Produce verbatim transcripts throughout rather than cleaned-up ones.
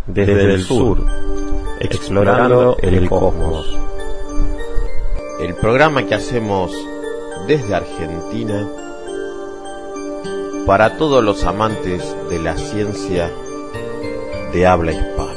desde el sur, explorando el cosmos. El programa que hacemos desde Argentina para todos los amantes de la ciencia de habla hispana.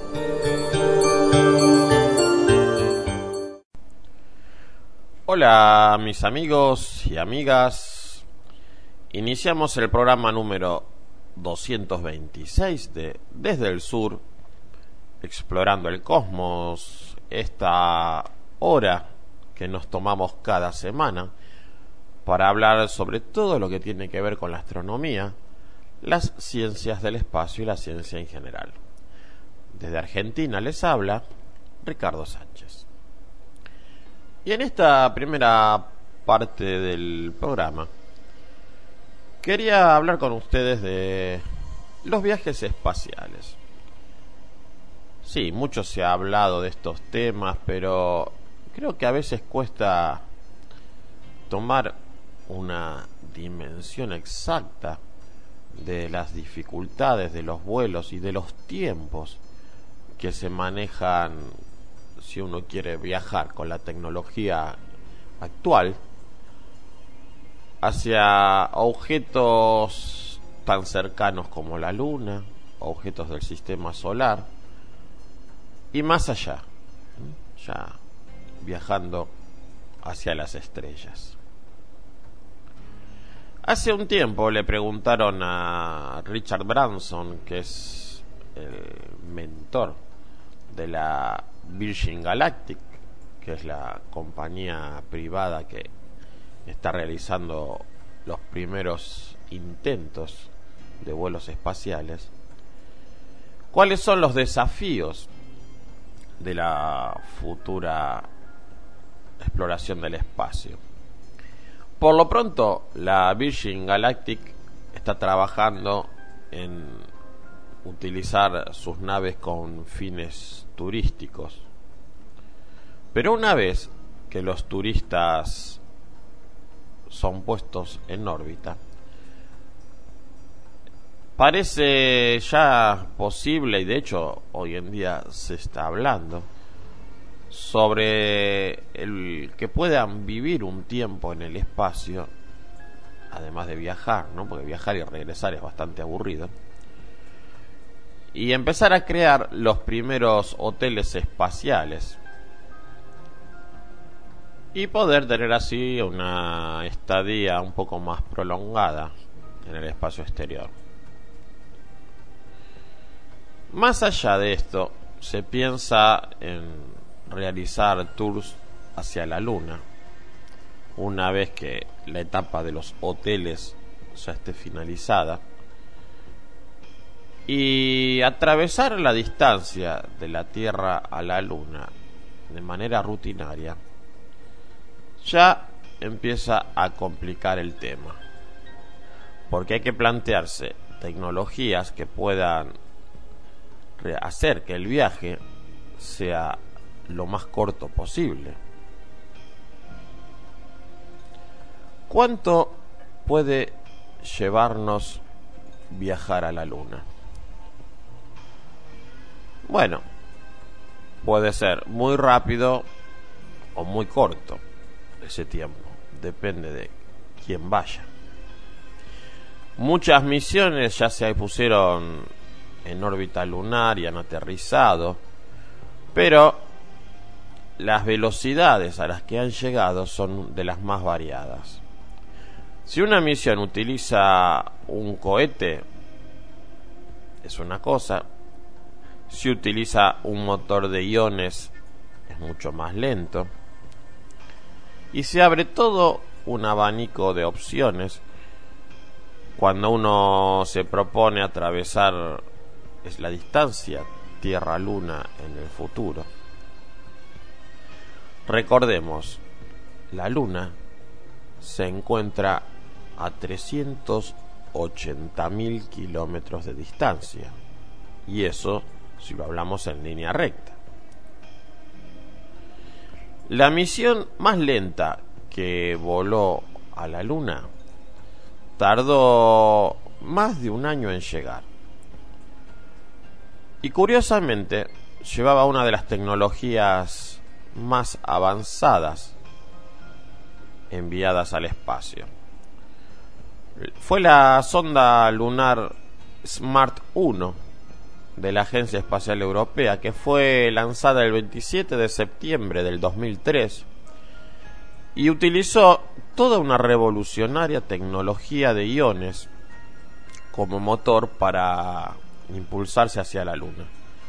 Hola mis amigos y amigas, iniciamos el programa número doscientos veintiséis de Desde el Sur, explorando el cosmos, esta hora que nos tomamos cada semana para hablar sobre todo lo que tiene que ver con la astronomía, las ciencias del espacio y la ciencia en general. Desde Argentina les habla Ricardo Sánchez. Y en esta primera parte del programa quería hablar con ustedes de los viajes espaciales. Sí, mucho se ha hablado de estos temas, pero creo que a veces cuesta tomar una dimensión exacta de las dificultades de los vuelos y de los tiempos que se manejan si uno quiere viajar con la tecnología actual hacia objetos tan cercanos como la Luna, objetos del sistema solar y más allá, ya viajando hacia las estrellas. Hace un tiempo le preguntaron a Richard Branson, que es el mentor de la Virgin Galactic, que es la compañía privada que está realizando los primeros intentos de vuelos espaciales, ¿cuáles son los desafíos de la futura exploración del espacio? Por lo pronto, la Virgin Galactic está trabajando en utilizar sus naves con fines turísticos. Pero una vez que los turistas son puestos en órbita, parece ya posible, y de hecho hoy en día se está hablando sobre el que puedan vivir un tiempo en el espacio, además de viajar, ¿no? Porque viajar y regresar es bastante aburrido, y empezar a crear los primeros hoteles espaciales y poder tener así una estadía un poco más prolongada en el espacio exterior. Más allá de esto, se piensa en realizar tours hacia la Luna una vez que la etapa de los hoteles ya esté finalizada, y atravesar la distancia de la Tierra a la Luna de manera rutinaria ya empieza a complicar el tema, porque hay que plantearse tecnologías que puedan hacer que el viaje sea lo más corto posible. ¿Cuánto puede llevarnos viajar a la Luna? Bueno, puede ser muy rápido o muy corto ese tiempo, depende de quién vaya. Muchas misiones ya se pusieron en órbita lunar y han aterrizado, pero las velocidades a las que han llegado son de las más variadas. Si una misión utiliza un cohete, es una cosa. Si utiliza un motor de iones, es mucho más lento. Y se abre todo un abanico de opciones cuando uno se propone atravesar es la distancia Tierra-Luna en el futuro. Recordemos, la Luna se encuentra a trescientos ochenta mil kilómetros de distancia, y eso si lo hablamos en línea recta. La misión más lenta que voló a la Luna tardó más de un año en llegar. Y curiosamente llevaba una de las tecnologías más avanzadas enviadas al espacio. Fue la sonda lunar SMART uno de la Agencia Espacial Europea, que fue lanzada el veintisiete de septiembre del dos mil tres y utilizó toda una revolucionaria tecnología de iones como motor para impulsarse hacia la Luna.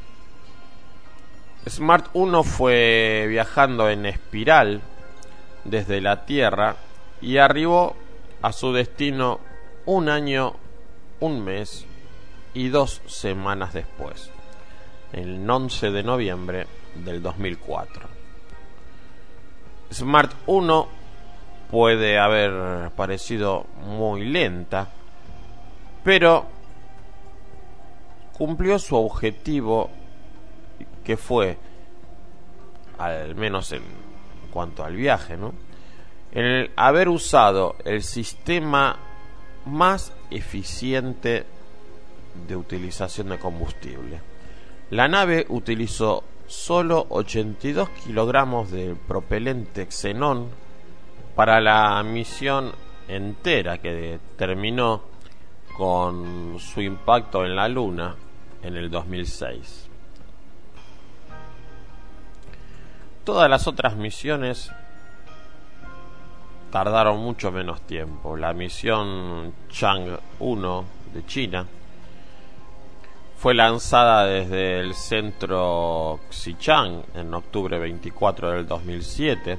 SMART uno fue viajando en espiral desde la Tierra y arribó a su destino un año, un mes y dos semanas después, el once de noviembre del dos mil cuatro. SMART uno puede haber parecido muy lenta, pero cumplió su objetivo, que fue, al menos en cuanto al viaje, ¿no?, el haber usado el sistema más eficiente de utilización de combustible. La nave utilizó solo ochenta y dos kilogramos de propelente xenón para la misión entera, que terminó con su impacto en la Luna en el dos mil seis. Todas las otras misiones tardaron mucho menos tiempo. La misión Chang'e uno de China fue lanzada desde el centro Xichang en octubre veinticuatro del dos mil siete.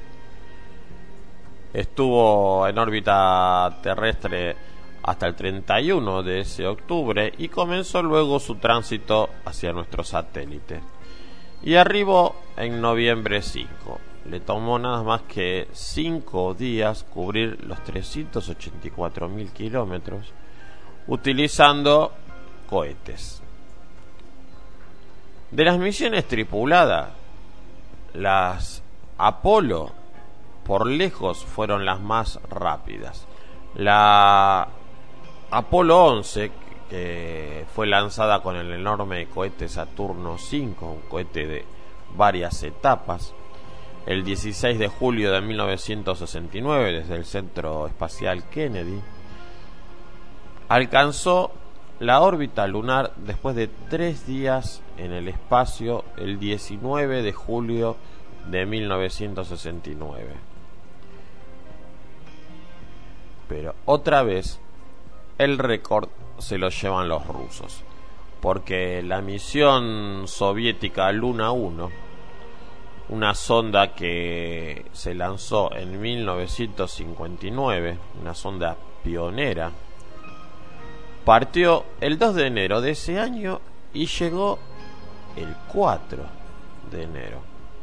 Estuvo en órbita terrestre hasta el treinta y uno de ese octubre y comenzó luego su tránsito hacia nuestro satélite. Y arribó en noviembre cinco. Le tomó nada más que cinco días cubrir los trescientos ochenta y cuatro mil kilómetros utilizando cohetes. De las misiones tripuladas, las Apolo por lejos fueron las más rápidas. La Apolo once, que fue lanzada con el enorme cohete Saturno cinco, un cohete de varias etapas, el dieciséis de julio de mil novecientos sesenta y nueve desde el Centro Espacial Kennedy, alcanzó la órbita lunar después de tres días en el espacio el diecinueve de julio de mil novecientos sesenta y nueve. Pero otra vez el récord se lo llevan los rusos, porque la misión soviética Luna uno, una sonda que se lanzó en mil novecientos cincuenta y nueve, una sonda pionera, partió el dos de enero de ese año y llegó el cuatro de enero.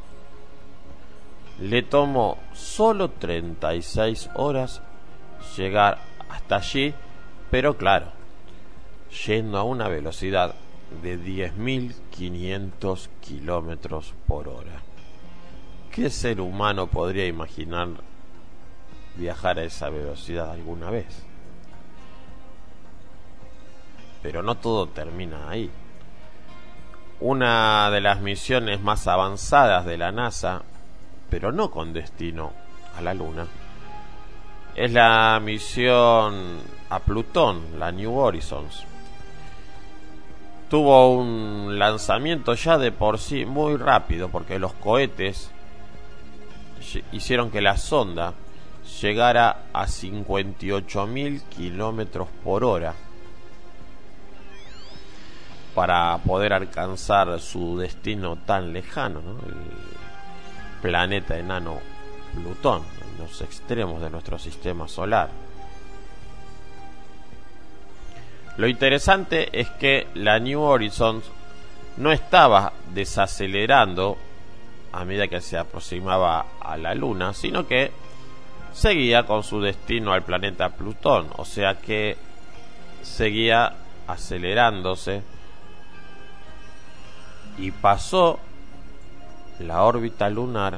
Le tomó solo treinta y seis horas llegar hasta allí, pero claro, yendo a una velocidad de diez mil quinientos kilómetros por hora. ¿Qué ser humano podría imaginar viajar a esa velocidad alguna vez? Pero no todo termina ahí. Una de las misiones más avanzadas de la NASA, pero no con destino a la Luna, es la misión a Plutón, la New Horizons. Tuvo un lanzamiento ya de por sí muy rápido, porque los cohetes hicieron que la sonda llegara a cincuenta y ocho mil kilómetros por hora para poder alcanzar su destino tan lejano, ¿no?, el planeta enano Plutón, en los extremos de nuestro sistema solar. Lo interesante es que la New Horizons no estaba desacelerando a medida que se aproximaba a la Luna, sino que seguía con su destino al planeta Plutón, o sea que seguía acelerándose y pasó la órbita lunar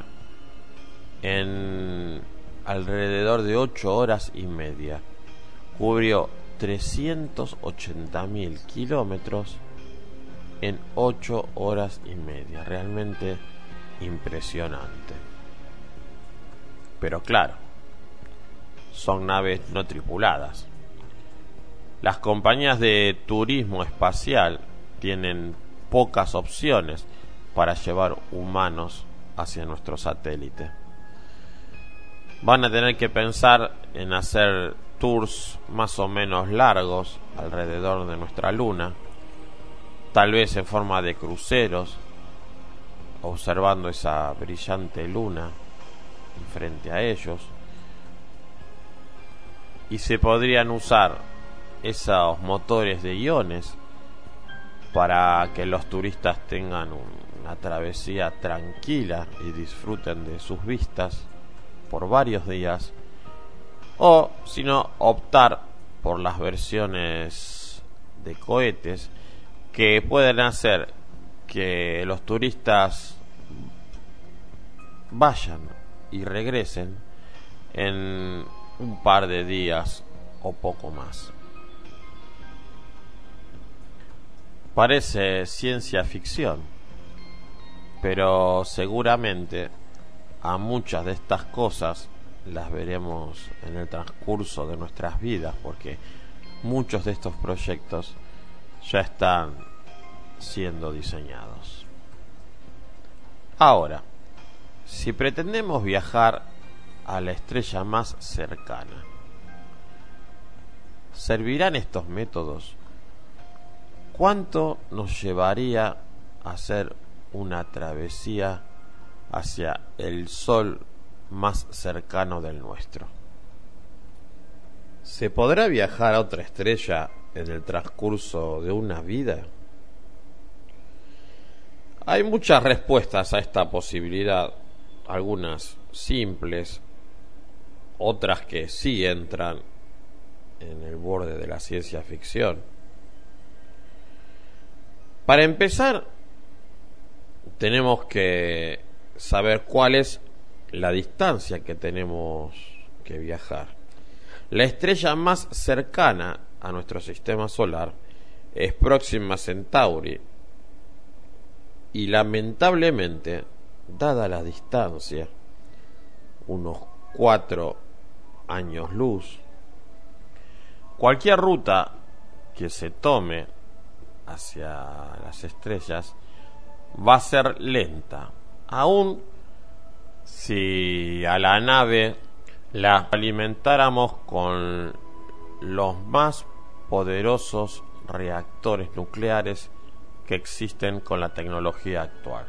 en alrededor de ocho horas y media. Cubrió trescientos ochenta mil kilómetros en ocho horas y media. Realmente impresionante. Pero claro, son naves no tripuladas. Las compañías de turismo espacial tienen pocas opciones para llevar humanos hacia nuestro satélite. Van a tener que pensar en hacer tours más o menos largos alrededor de nuestra luna, tal vez en forma de cruceros, observando esa brillante luna frente a ellos, y se podrían usar esos motores de iones para que los turistas tengan una travesía tranquila y disfruten de sus vistas por varios días, o si no, optar por las versiones de cohetes que pueden hacer que los turistas vayan y regresen en un par de días o poco más. Parece ciencia ficción, pero seguramente a muchas de estas cosas las veremos en el transcurso de nuestras vidas, porque muchos de estos proyectos ya están siendo diseñados. Ahora, si pretendemos viajar a la estrella más cercana, ¿servirán estos métodos? ¿Cuánto nos llevaría a hacer una travesía hacia el Sol más cercano del nuestro? ¿Se podrá viajar a otra estrella en el transcurso de una vida? Hay muchas respuestas a esta posibilidad, algunas simples, otras que sí entran en el borde de la ciencia ficción. Para empezar, tenemos que saber cuál es la distancia que tenemos que viajar. La estrella más cercana a nuestro sistema solar es Próxima Centauri, y lamentablemente, dada la distancia, unos cuatro años luz, cualquier ruta que se tome hacia las estrellas va a ser lenta, aun si a la nave la alimentáramos con los más poderosos reactores nucleares que existen con la tecnología actual.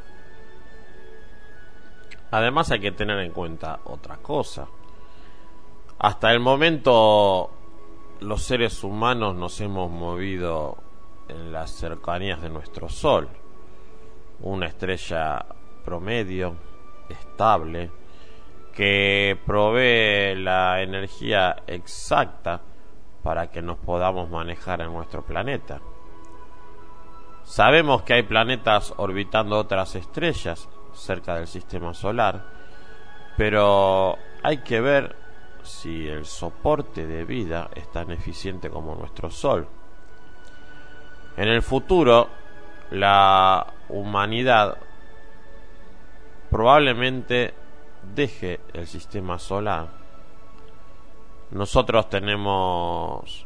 Además, hay que tener en cuenta otra cosa. Hasta el momento, los seres humanos nos hemos movido en las cercanías de nuestro Sol, una estrella promedio, estable, que provee la energía exacta para que nos podamos manejar en nuestro planeta. Sabemos que hay planetas orbitando otras estrellas cerca del sistema solar, pero hay que ver si el soporte de vida es tan eficiente como nuestro Sol. En el futuro, la humanidad probablemente deje el sistema solar. Nosotros tenemos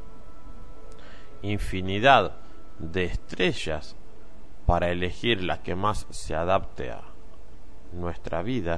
infinidad de estrellas para elegir la que más se adapte a nuestra vida,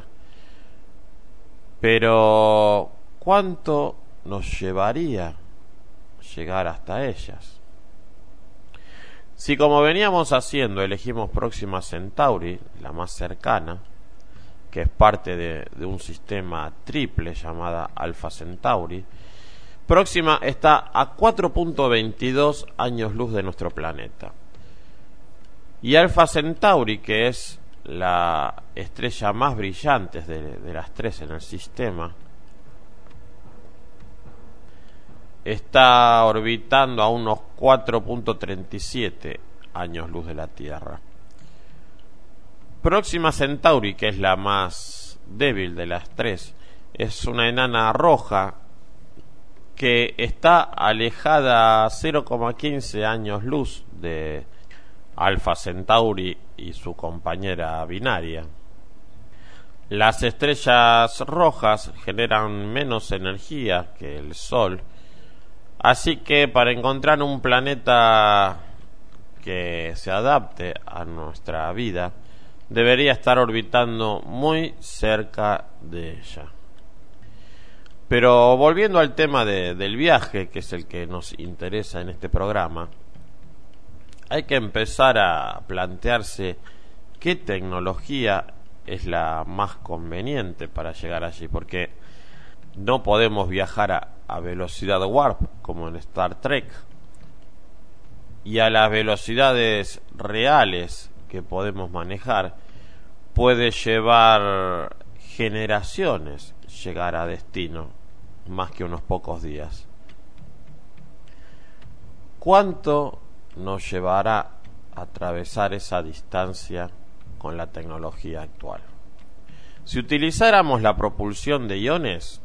pero ¿cuánto nos llevaría llegar hasta ellas? Si, como veníamos haciendo, elegimos Próxima Centauri, la más cercana, que es parte de, de un sistema triple llamada Alpha Centauri, Próxima está a cuatro punto veintidós años luz de nuestro planeta. Y Alpha Centauri, que es la estrella más brillante de, de las tres en el sistema, está orbitando a unos cuatro punto treinta y siete años luz de la Tierra. Próxima Centauri, que es la más débil de las tres, es una enana roja que está alejada a cero coma quince años luz de Alpha Centauri y su compañera binaria. Las estrellas rojas generan menos energía que el Sol, así que para encontrar un planeta que se adapte a nuestra vida, debería estar orbitando muy cerca de ella. Pero volviendo al tema de, del viaje, que es el que nos interesa en este programa, hay que empezar a plantearse qué tecnología es la más conveniente para llegar allí, porque no podemos viajar a, a velocidad warp como en Star Trek, y a las velocidades reales que podemos manejar puede llevar generaciones llegar a destino, más que unos pocos días. ¿Cuánto nos llevará a atravesar esa distancia con la tecnología actual? Si utilizáramos la propulsión de iones,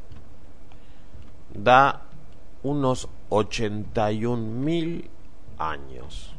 da unos ochenta y un mil años.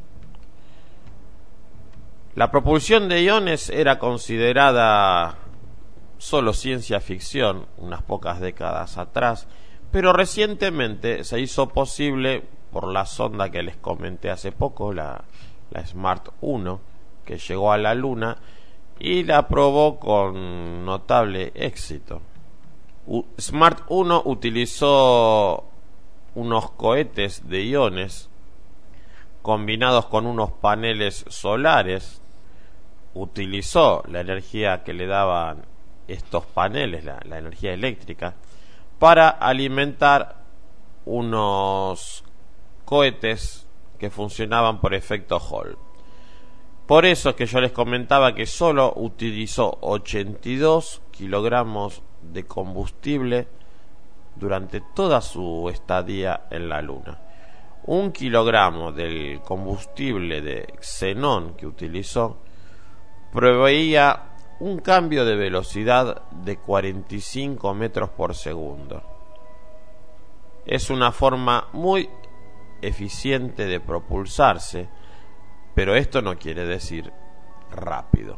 La propulsión de iones era considerada solo ciencia ficción unas pocas décadas atrás, pero recientemente se hizo posible por la sonda que les comenté hace poco, la, la SMART uno, que llegó a la Luna y la probó con notable éxito. U- SMART uno utilizó unos cohetes de iones combinados con unos paneles solares. Utilizó la energía que le daban estos paneles, la, la energía eléctrica, para alimentar unos cohetes que funcionaban por efecto Hall. Por eso es que yo les comentaba que solo utilizó ochenta y dos kilogramos de combustible durante toda su estadía en la Luna. Un kilogramo del combustible de xenón que utilizó proveía un cambio de velocidad de cuarenta y cinco metros por segundo. Es una forma muy eficiente de propulsarse, pero esto no quiere decir rápido.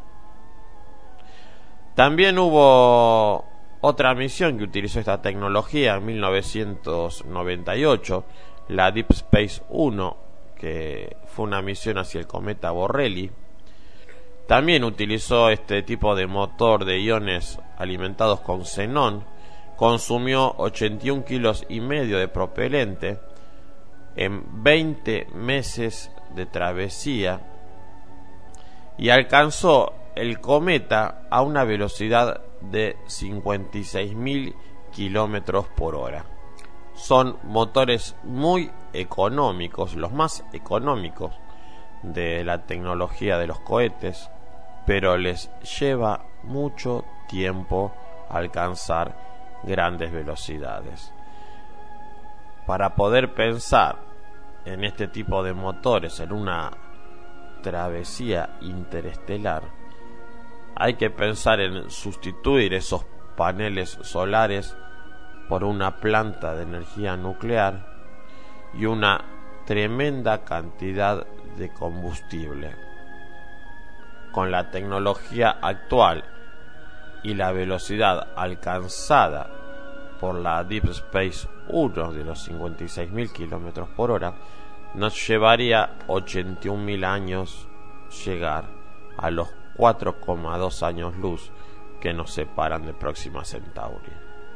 También hubo otra misión que utilizó esta tecnología en mil novecientos noventa y ocho, la Deep Space uno, que fue una misión hacia el cometa Borrelly. También utilizó este tipo de motor de iones alimentados con xenón. Consumió ochenta y un kilos y medio de propelente en veinte meses de travesía y alcanzó el cometa a una velocidad de cincuenta y seis mil kilómetros por hora. Son motores muy económicos, los más económicos de la tecnología de los cohetes, pero les lleva mucho tiempo alcanzar grandes velocidades. Para poder pensar en este tipo de motores en una travesía interestelar, hay que pensar en sustituir esos paneles solares por una planta de energía nuclear y una tremenda cantidad de combustible. Con la tecnología actual y la velocidad alcanzada por la Deep Space uno de los cincuenta y seis mil kilómetros por hora, nos llevaría ochenta y un mil años llegar a los cuatro coma dos años luz que nos separan de Próxima Centauri.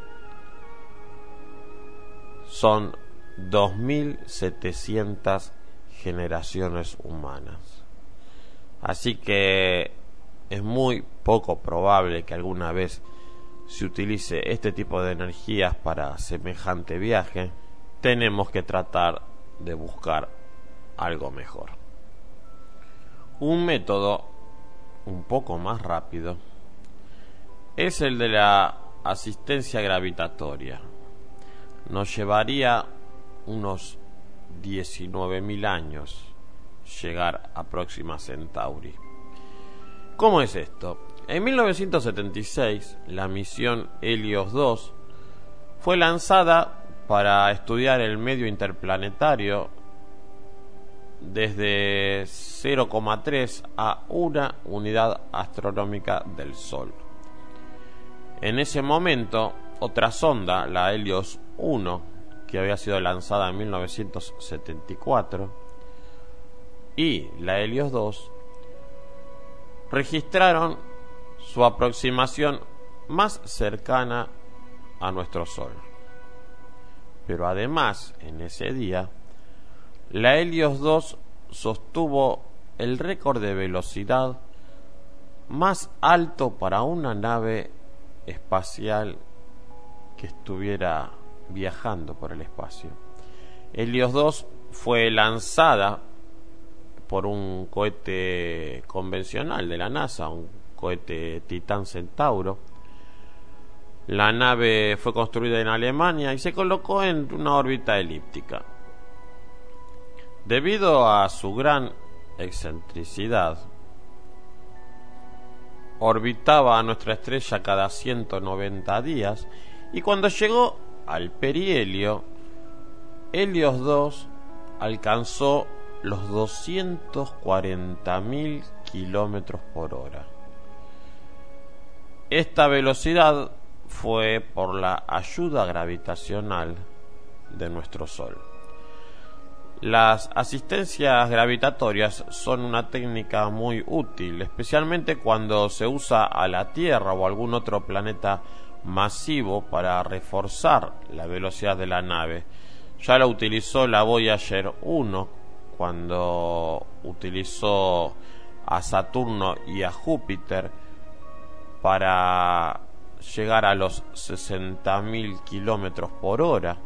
Son dos mil setecientas generaciones humanas. Así que es muy poco probable que alguna vez se utilice este tipo de energías para semejante viaje. Tenemos que tratar de buscar algo mejor. Un método un poco más rápido es el de la asistencia gravitatoria. Nos llevaría unos diecinueve mil años llegar a Próxima Centauri. ¿Cómo es esto? En mil novecientos setenta y seis, la misión Helios dos fue lanzada para estudiar el medio interplanetario desde cero coma tres a una unidad astronómica del Sol. En ese momento, otra sonda, la Helios uno, que había sido lanzada en mil novecientos setenta y cuatro, y la Helios dos, registraron su aproximación más cercana a nuestro Sol. Pero además, en ese día, la Helios dos sostuvo el récord de velocidad más alto para una nave espacial que estuviera viajando por el espacio. Helios dos fue lanzada por un cohete convencional de la NASA, un cohete Titán Centauro. La nave fue construida en Alemania y se colocó en una órbita elíptica. Debido a su gran excentricidad, orbitaba a nuestra estrella cada ciento noventa días, y cuando llegó al perihelio, Helios dos alcanzó los doscientos cuarenta mil kilómetros por hora. Esta velocidad fue por la ayuda gravitacional de nuestro Sol. Las asistencias gravitatorias son una técnica muy útil, especialmente cuando se usa a la Tierra o algún otro planeta masivo para reforzar la velocidad de la nave. Ya la utilizó la Voyager uno cuando utilizó a Saturno y a Júpiter para llegar a los sesenta mil kilómetros por hora.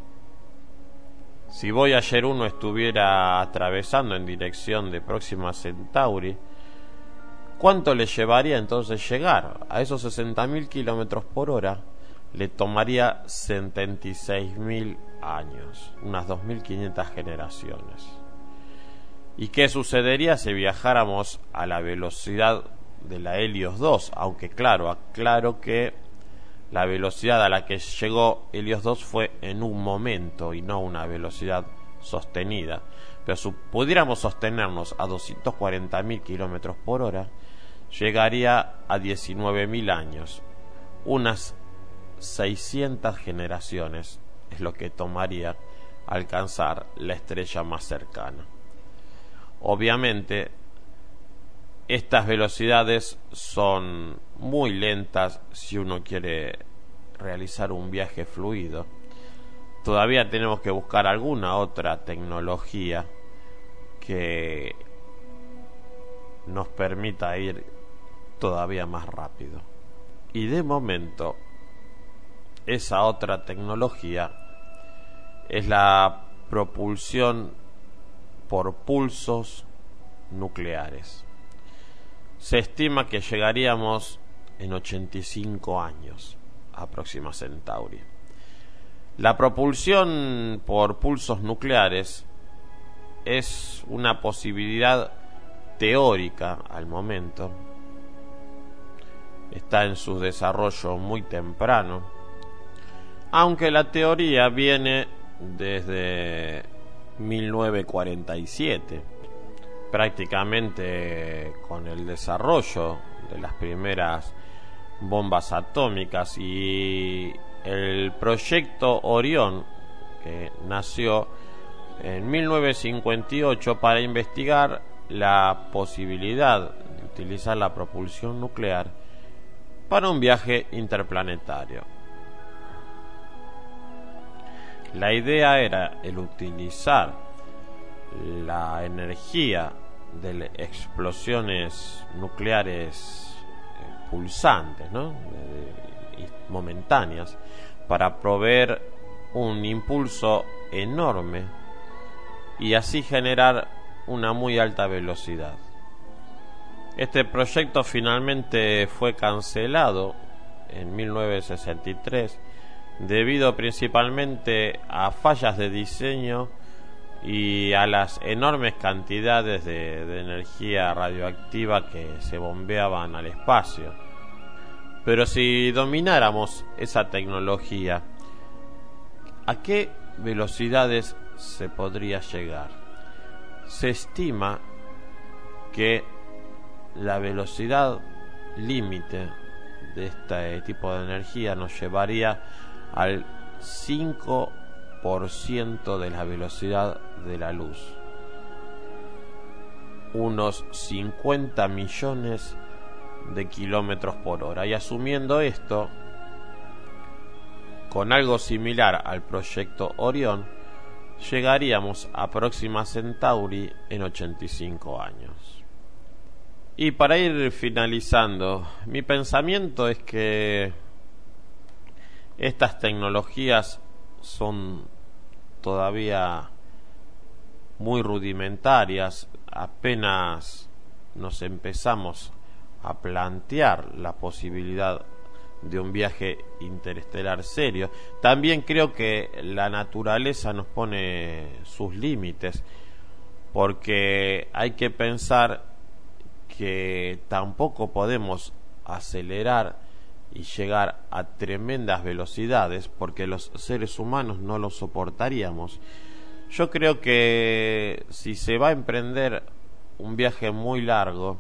Si Voyager uno estuviera atravesando en dirección de Próxima Centauri, ¿cuánto le llevaría entonces llegar? A esos sesenta mil kilómetros por hora le tomaría setenta y seis mil años, unas dos mil quinientas generaciones. ¿Y qué sucedería si viajáramos a la velocidad de la Helios dos? Aunque claro, aclaro que la velocidad a la que llegó Helios dos fue en un momento y no una velocidad sostenida. Pero si pudiéramos sostenernos a doscientos cuarenta mil kilómetros por hora, llegaría a diecinueve mil años. Unas seiscientas generaciones es lo que tomaría alcanzar la estrella más cercana. Obviamente, estas velocidades son muy lentas si uno quiere realizar un viaje fluido. Todavía tenemos que buscar alguna otra tecnología que nos permita ir todavía más rápido. Y de momento, esa otra tecnología es la propulsión por pulsos nucleares. Se estima que llegaríamos en ochenta y cinco años a Próxima Centauri. La propulsión por pulsos nucleares es una posibilidad teórica al momento. Está en su desarrollo muy temprano, aunque la teoría viene desde mil novecientos cuarenta y siete, prácticamente con el desarrollo de las primeras bombas atómicas y el proyecto Orión, que nació en mil novecientos cincuenta y ocho para investigar la posibilidad de utilizar la propulsión nuclear para un viaje interplanetario. La idea era el utilizar la energía de explosiones nucleares pulsantes, ¿no? momentáneas, para proveer un impulso enorme y así generar una muy alta velocidad. Este proyecto finalmente fue cancelado en mil novecientos sesenta y tres debido principalmente a fallas de diseño y a las enormes cantidades de, de energía radioactiva que se bombeaban al espacio. Pero si domináramos esa tecnología, ¿a qué velocidades se podría llegar? se estima que la velocidad límite de este tipo de energía nos llevaría al cinco por ciento de la velocidad de la luz, unos cincuenta millones de kilómetros por hora. Y asumiendo esto, con algo similar al proyecto Orión, llegaríamos a Próxima Centauri en ochenta y cinco años. Y para ir finalizando, mi pensamiento es que estas tecnologías son todavía muy rudimentarias, apenas nos empezamos a plantear la posibilidad de un viaje interestelar serio. También creo que la naturaleza nos pone sus límites, porque hay que pensar que tampoco podemos acelerar y llegar a tremendas velocidades, porque los seres humanos no lo soportaríamos. Yo creo que si se va a emprender un viaje muy largo,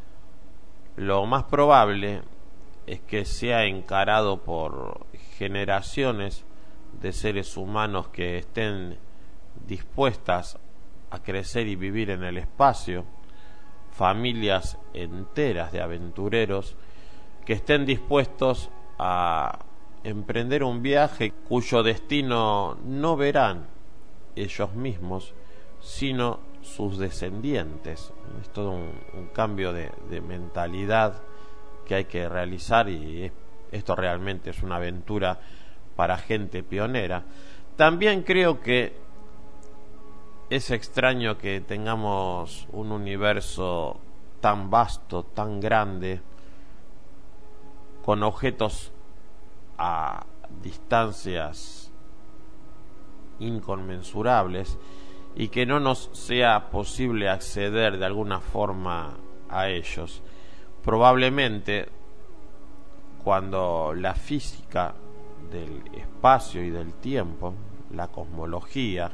lo más probable es que sea encarado por generaciones de seres humanos que estén dispuestas a crecer y vivir en el espacio, familias enteras de aventureros que estén dispuestos a emprender un viaje cuyo destino no verán ellos mismos, sino sus descendientes. Es todo un, un cambio de, de mentalidad que hay que realizar, y es, esto realmente es una aventura para gente pionera. También creo que es extraño que tengamos un universo tan vasto, tan grande, con objetos a distancias inconmensurables, y que no nos sea posible acceder de alguna forma a ellos. Probablemente cuando la física del espacio y del tiempo, la cosmología,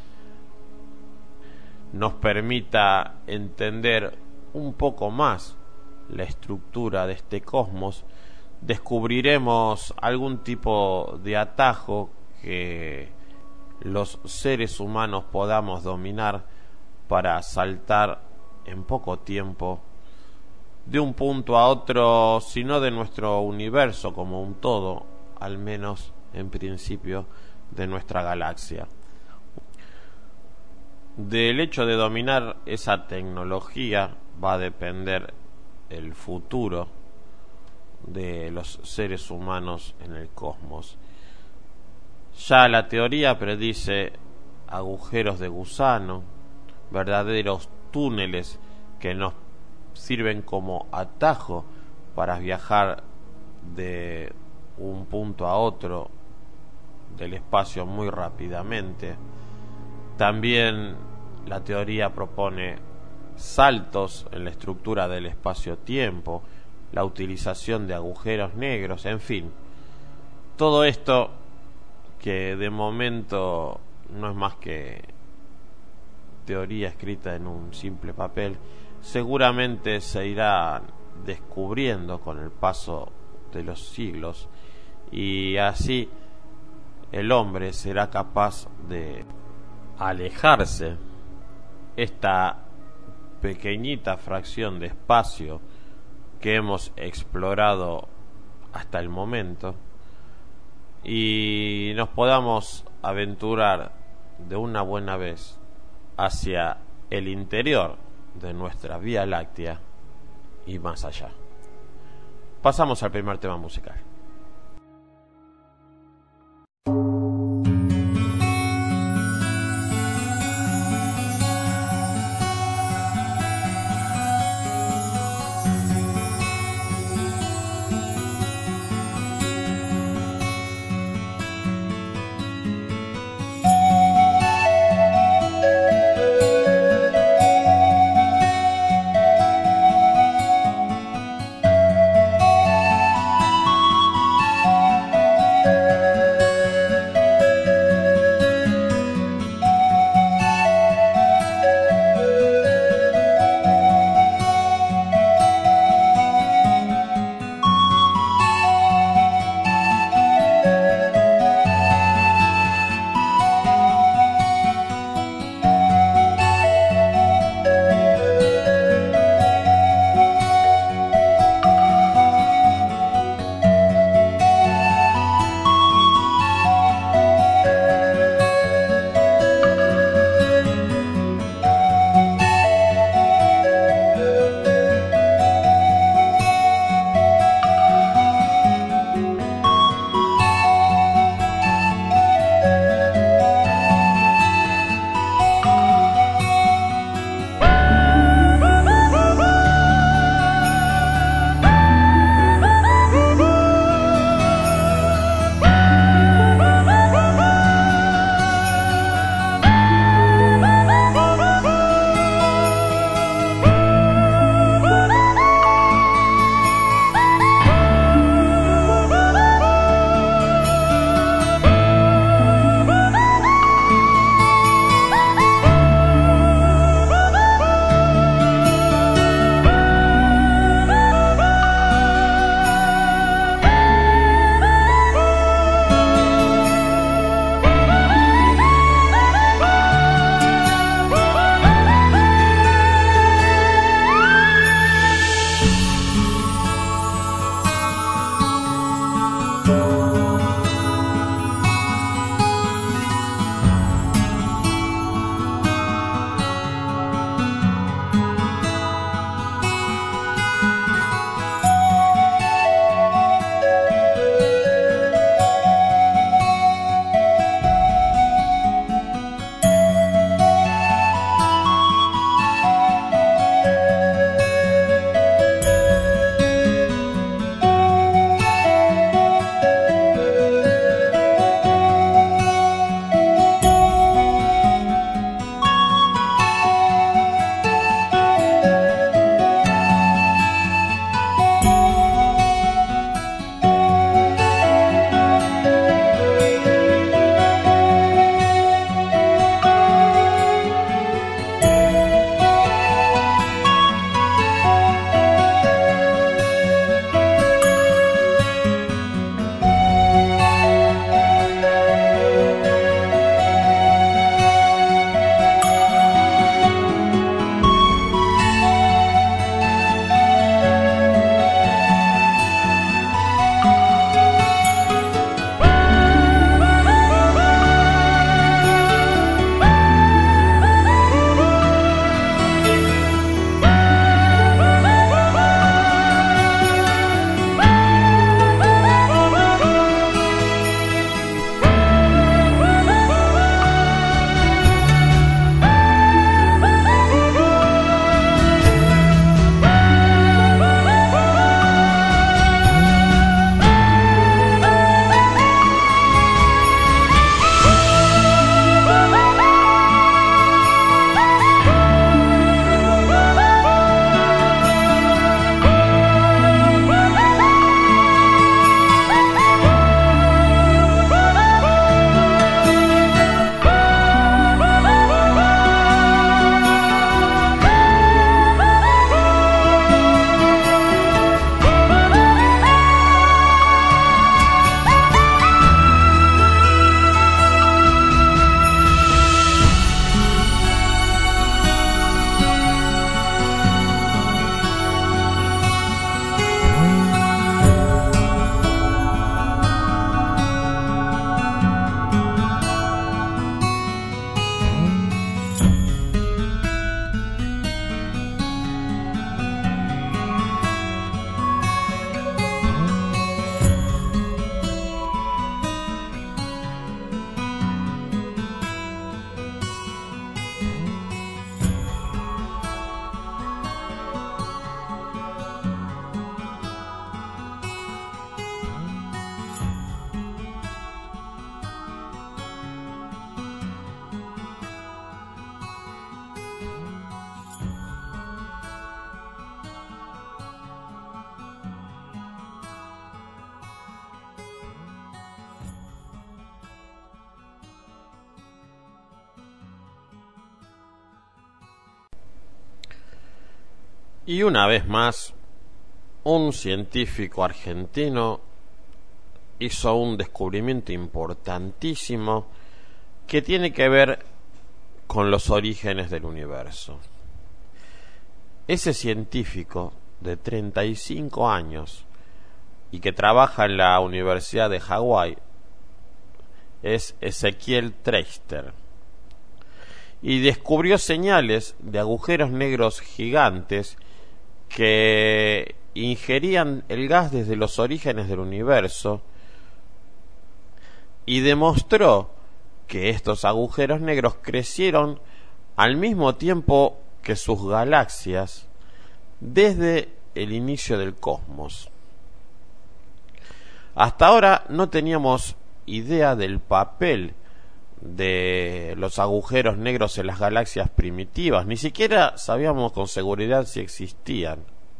nos permita entender un poco más la estructura de este cosmos, descubriremos algún tipo de atajo que los seres humanos podamos dominar para saltar en poco tiempo de un punto a otro, si no de nuestro universo como un todo, al menos en principio de nuestra galaxia. Del hecho de dominar esa tecnología va a depender el futuro de los seres humanos en el cosmos. Ya la teoría predice agujeros de gusano, verdaderos túneles que nos sirven como atajo para viajar de un punto a otro del espacio muy rápidamente. También la teoría propone saltos en la estructura del espacio-tiempo, la utilización de agujeros negros, en fin. Todo esto, que de momento no es más que teoría escrita en un simple papel, seguramente se irá descubriendo con el paso de los siglos, y así el hombre será capaz de alejarse esta pequeñita fracción de espacio que hemos explorado hasta el momento, y nos podamos aventurar de una buena vez hacia el interior de nuestra Vía Láctea y más allá. Pasamos al primer tema musical. Y una vez más, un científico argentino hizo un descubrimiento importantísimo que tiene que ver con los orígenes del universo. Ese científico de treinta y cinco años y que trabaja en la Universidad de Hawái es Ezequiel Traister, y descubrió señales de agujeros negros gigantes que ingerían el gas desde los orígenes del universo, y demostró que estos agujeros negros crecieron al mismo tiempo que sus galaxias desde el inicio del cosmos. Hasta ahora no teníamos idea del papel de los agujeros negros en las galaxias primitivas, ni siquiera sabíamos con seguridad si existían.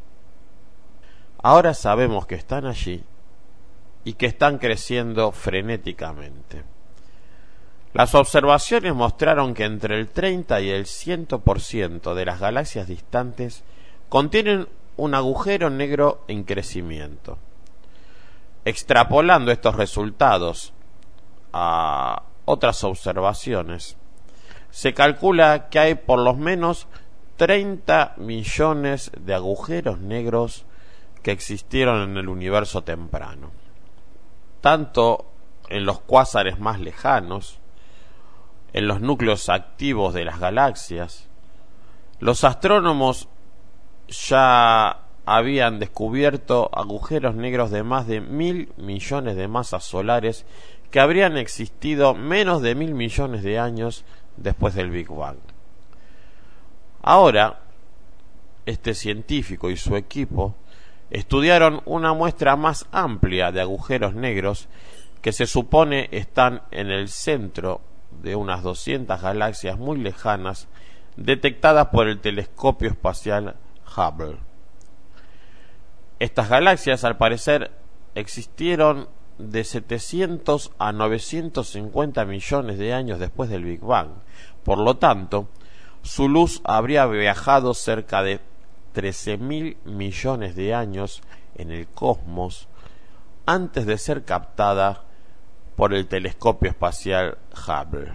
Ahora sabemos que están allí y que están creciendo frenéticamente. Las observaciones mostraron que entre el treinta y el cien por ciento de las galaxias distantes contienen un agujero negro en crecimiento. Extrapolando estos resultados a otras observaciones, se calcula que hay por lo menos treinta millones de agujeros negros que existieron en el universo temprano, tanto en los cuásares más lejanos, en los núcleos activos de las galaxias. Los astrónomos ya habían descubierto agujeros negros de más de mil millones de masas solares que habrían existido menos de mil millones de años después del Big Bang. Ahora, este científico y su equipo estudiaron una muestra más amplia de agujeros negros que se supone están en el centro de unas doscientas galaxias muy lejanas detectadas por el telescopio espacial Hubble. Estas galaxias, al parecer, existieron de setecientos a novecientos cincuenta millones de años después del Big Bang. Por lo tanto, su luz habría viajado cerca de trece mil millones de años en el cosmos antes de ser captada por el telescopio espacial Hubble.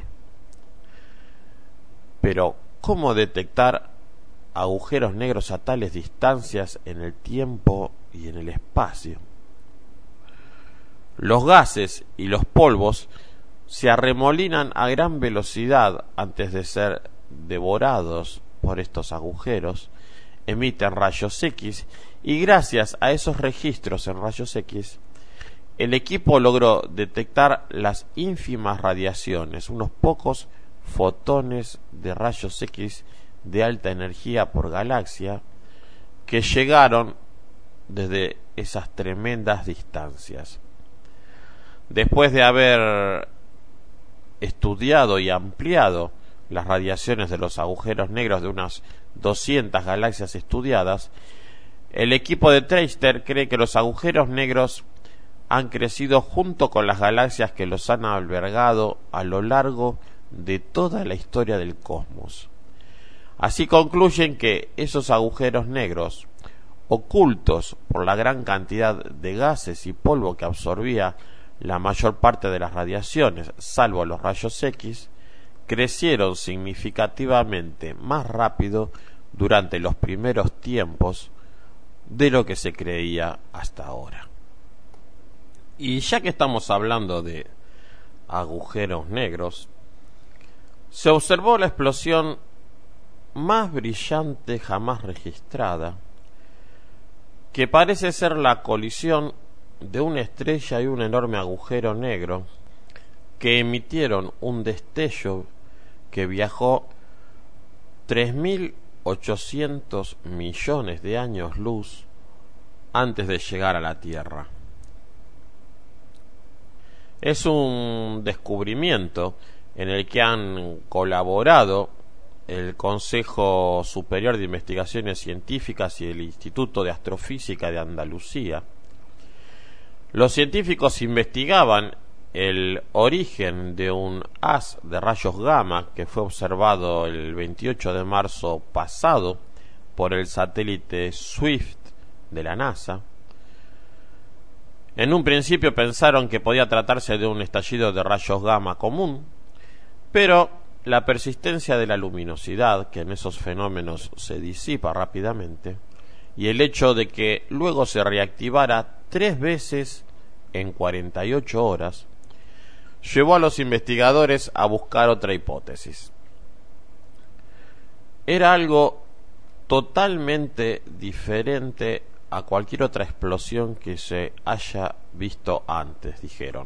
Pero, ¿cómo detectar agujeros negros a tales distancias en el tiempo y en el espacio? Los gases y los polvos se arremolinan a gran velocidad antes de ser devorados por estos agujeros, emiten rayos X, y gracias a esos registros en rayos X, el equipo logró detectar las ínfimas radiaciones, unos pocos fotones de rayos X de alta energía por galaxia, que llegaron desde esas tremendas distancias. Después de haber estudiado y ampliado las radiaciones de los agujeros negros de unas doscientas galaxias estudiadas, el equipo de Traister cree que los agujeros negros han crecido junto con las galaxias que los han albergado a lo largo de toda la historia del cosmos. Así concluyen que esos agujeros negros, ocultos por la gran cantidad de gases y polvo que absorbía la mayor parte de las radiaciones, salvo los rayos X, crecieron significativamente más rápido durante los primeros tiempos de lo que se creía hasta ahora. Y ya que estamos hablando de agujeros negros, se observó la explosión más brillante jamás registrada, que parece ser la colisión de una estrella y un enorme agujero negro que emitieron un destello que viajó tres mil ochocientos millones de años luz antes de llegar a la Tierra. Es un descubrimiento en el que han colaborado el Consejo Superior de Investigaciones Científicas y el Instituto de Astrofísica de Andalucía. Los científicos investigaban el origen de un haz de rayos gamma que fue observado el veintiocho de marzo pasado por el satélite Swift de la NASA. En un principio pensaron que podía tratarse de un estallido de rayos gamma común, pero la persistencia de la luminosidad, que en esos fenómenos se disipa rápidamente, y el hecho de que luego se reactivara tres veces en cuarenta y ocho horas, llevó a los investigadores a buscar otra hipótesis. Era algo totalmente diferente a cualquier otra explosión que se haya visto antes, dijeron.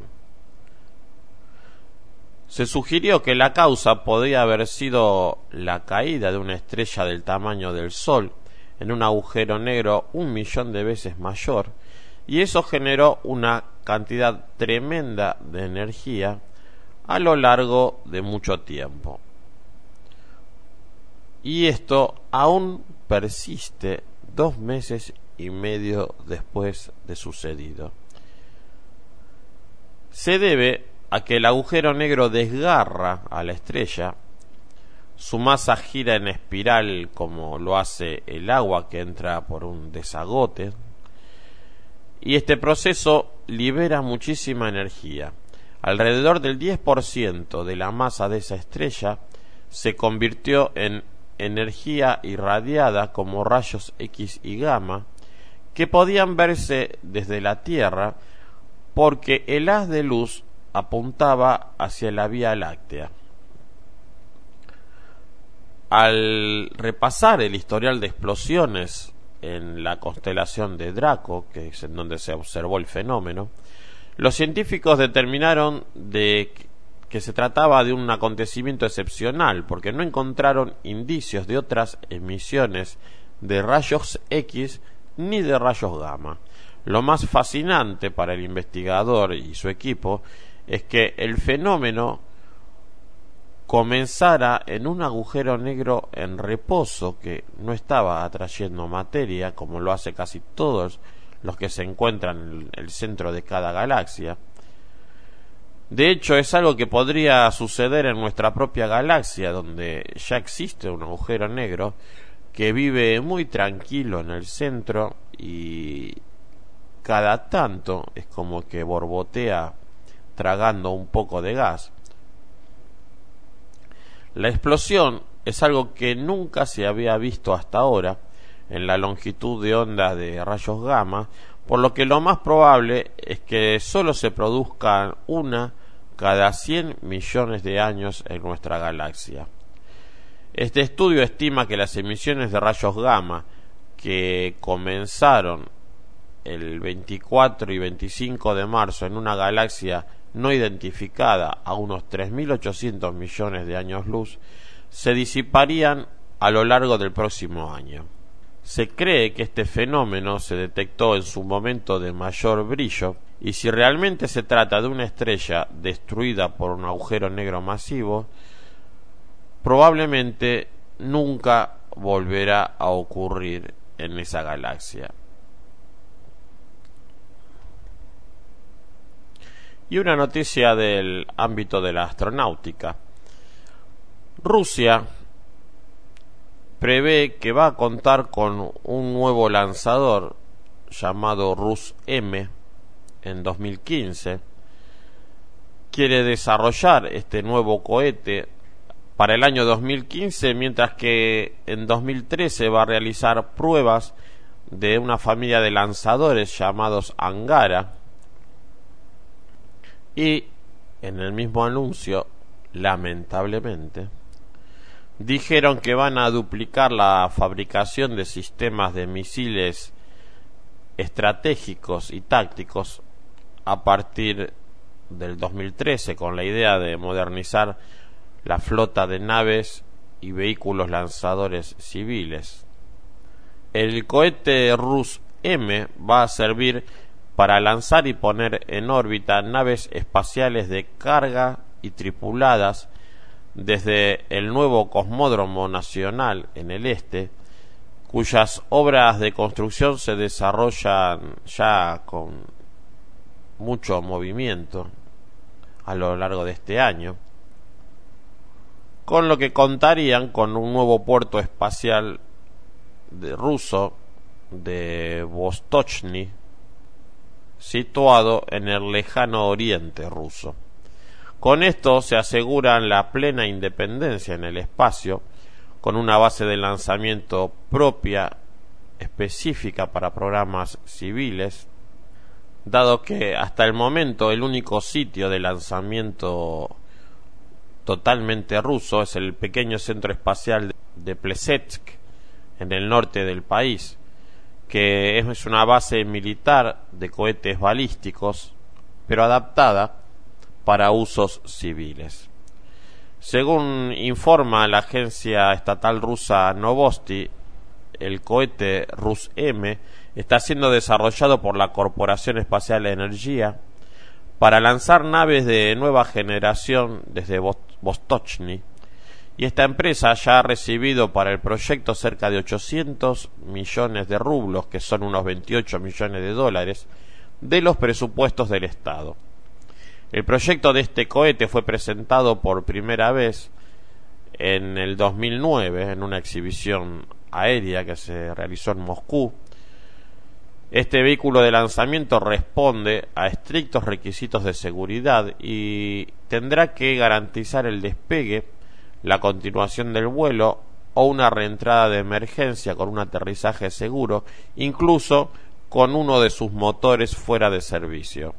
Se sugirió que la causa podía haber sido la caída de una estrella del tamaño del Sol en un agujero negro un millón de veces mayor, y eso generó una cantidad tremenda de energía a lo largo de mucho tiempo. Y esto aún persiste dos meses y medio después de sucedido. Se debe a que el agujero negro desgarra a la estrella, su masa gira en espiral como lo hace el agua que entra por un desagote, y este proceso libera muchísima energía. Alrededor del diez por ciento de la masa de esa estrella se convirtió en energía irradiada como rayos X y gamma, que podían verse desde la Tierra porque el haz de luz apuntaba hacia la Vía Láctea. Al repasar el historial de explosiones en la constelación de Draco, que es en donde se observó el fenómeno, los científicos determinaron de que se trataba de un acontecimiento excepcional, porque no encontraron indicios de otras emisiones de rayos X ni de rayos gamma. Lo más fascinante para el investigador y su equipo es que el fenómeno comenzara en un agujero negro en reposo que no estaba atrayendo materia como lo hace casi todos los que se encuentran en el centro de cada galaxia. De hecho, es algo que podría suceder en nuestra propia galaxia, donde ya existe un agujero negro que vive muy tranquilo en el centro y cada tanto es como que borbotea tragando un poco de gas. La explosión es algo que nunca se había visto hasta ahora en la longitud de onda de rayos gamma, por lo que lo más probable es que solo se produzcan una cada cien millones de años en nuestra galaxia. Este estudio estima que las emisiones de rayos gamma que comenzaron el veinticuatro y veinticinco de marzo en una galaxia no identificada a unos tres mil ochocientos millones de años luz se disiparían a lo largo del próximo año. Se cree que este fenómeno se detectó en su momento de mayor brillo, y si realmente se trata de una estrella destruida por un agujero negro masivo, probablemente nunca volverá a ocurrir en esa galaxia. Y una noticia del ámbito de la astronáutica. Rusia prevé que va a contar con un nuevo lanzador llamado Rus M en dos mil quince. Quiere desarrollar este nuevo cohete para el año dos mil quince, mientras que en dos mil trece va a realizar pruebas de una familia de lanzadores llamados Angara. Y en el mismo anuncio, lamentablemente, dijeron que van a duplicar la fabricación de sistemas de misiles estratégicos y tácticos a partir del dos mil trece, con la idea de modernizar la flota de naves y vehículos lanzadores civiles. El cohete Rus M va a servir para lanzar y poner en órbita naves espaciales de carga y tripuladas desde el nuevo Cosmódromo Nacional en el este, cuyas obras de construcción se desarrollan ya con mucho movimiento a lo largo de este año, con lo que contarían con un nuevo puerto espacial de ruso de Vostochny, situado en el lejano oriente ruso. Con esto se aseguran la plena independencia en el espacio, con una base de lanzamiento propia específica para programas civiles, dado que hasta el momento el único sitio de lanzamiento totalmente ruso es el pequeño centro espacial de Plesetsk, en el norte del país, que es una base militar de cohetes balísticos, pero adaptada para usos civiles. Según informa la agencia estatal rusa Novosti, el cohete Rus-M está siendo desarrollado por la Corporación Espacial Energía para lanzar naves de nueva generación desde Vostochny, y esta empresa ya ha recibido para el proyecto cerca de ochocientos millones de rublos, que son unos veintiocho millones de dólares, de los presupuestos del Estado. El proyecto de este cohete fue presentado por primera vez en el dos mil nueve en una exhibición aérea que se realizó en Moscú. Este vehículo de lanzamiento responde a estrictos requisitos de seguridad y tendrá que garantizar el despegue, la continuación del vuelo o una reentrada de emergencia con un aterrizaje seguro, incluso con uno de sus motores fuera de servicio.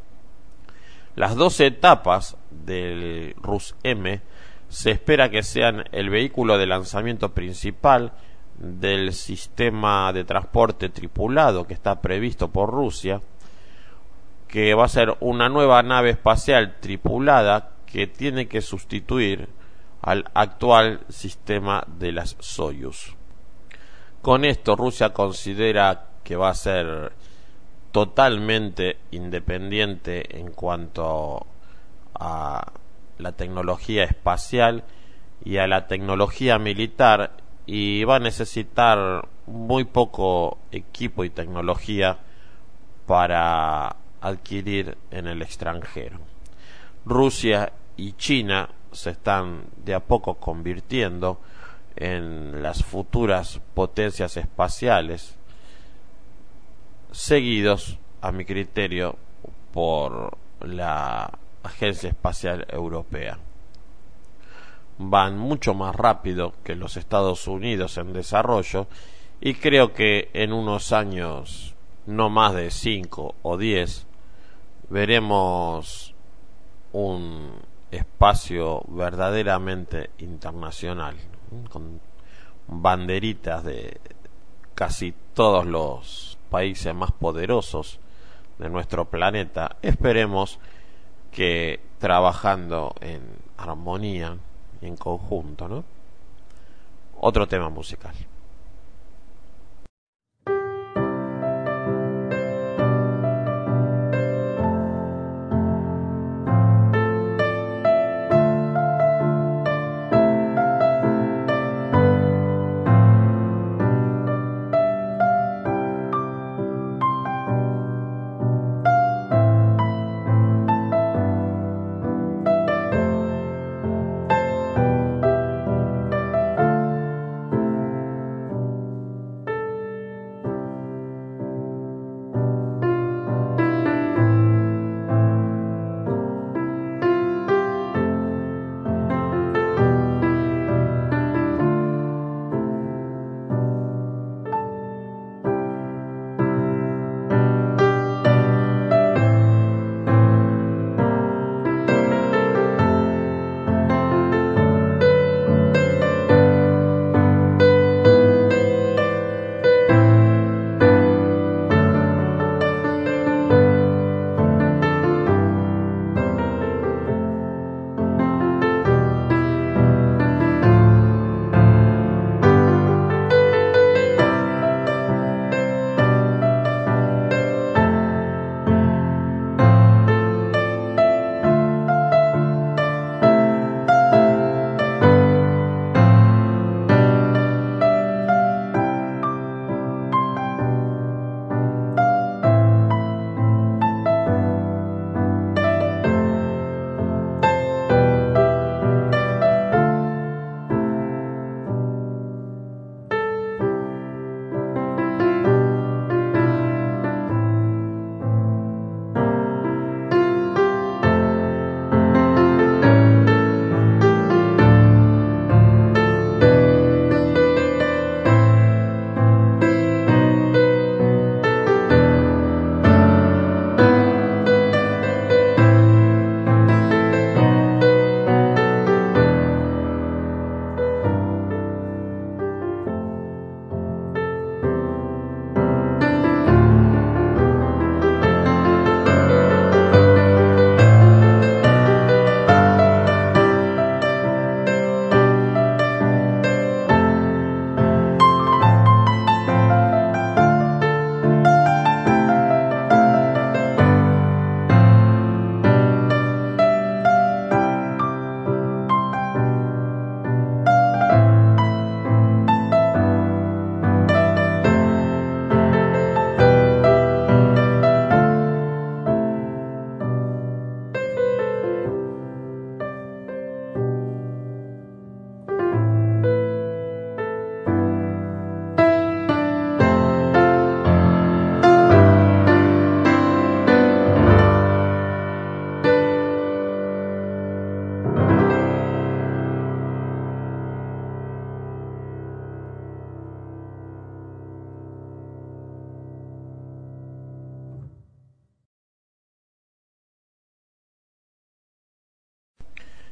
Las doce etapas del Rus-M se espera que sean el vehículo de lanzamiento principal del sistema de transporte tripulado que está previsto por Rusia, que va a ser una nueva nave espacial tripulada que tiene que sustituir al actual sistema de las Soyuz. Con esto Rusia considera que va a ser totalmente independiente en cuanto a la tecnología espacial y a la tecnología militar, y va a necesitar muy poco equipo y tecnología para adquirir en el extranjero. Rusia y China se están de a poco convirtiendo en las futuras potencias espaciales, seguidos, a mi criterio, por la Agencia Espacial Europea. Van mucho más rápido que los Estados Unidos en desarrollo, y creo que en unos años, no más de cinco o diez, veremos un espacio verdaderamente internacional, con banderitas de casi todos los países más poderosos de nuestro planeta. Esperemos que trabajando en armonía y en conjunto, ¿no? Otro tema musical.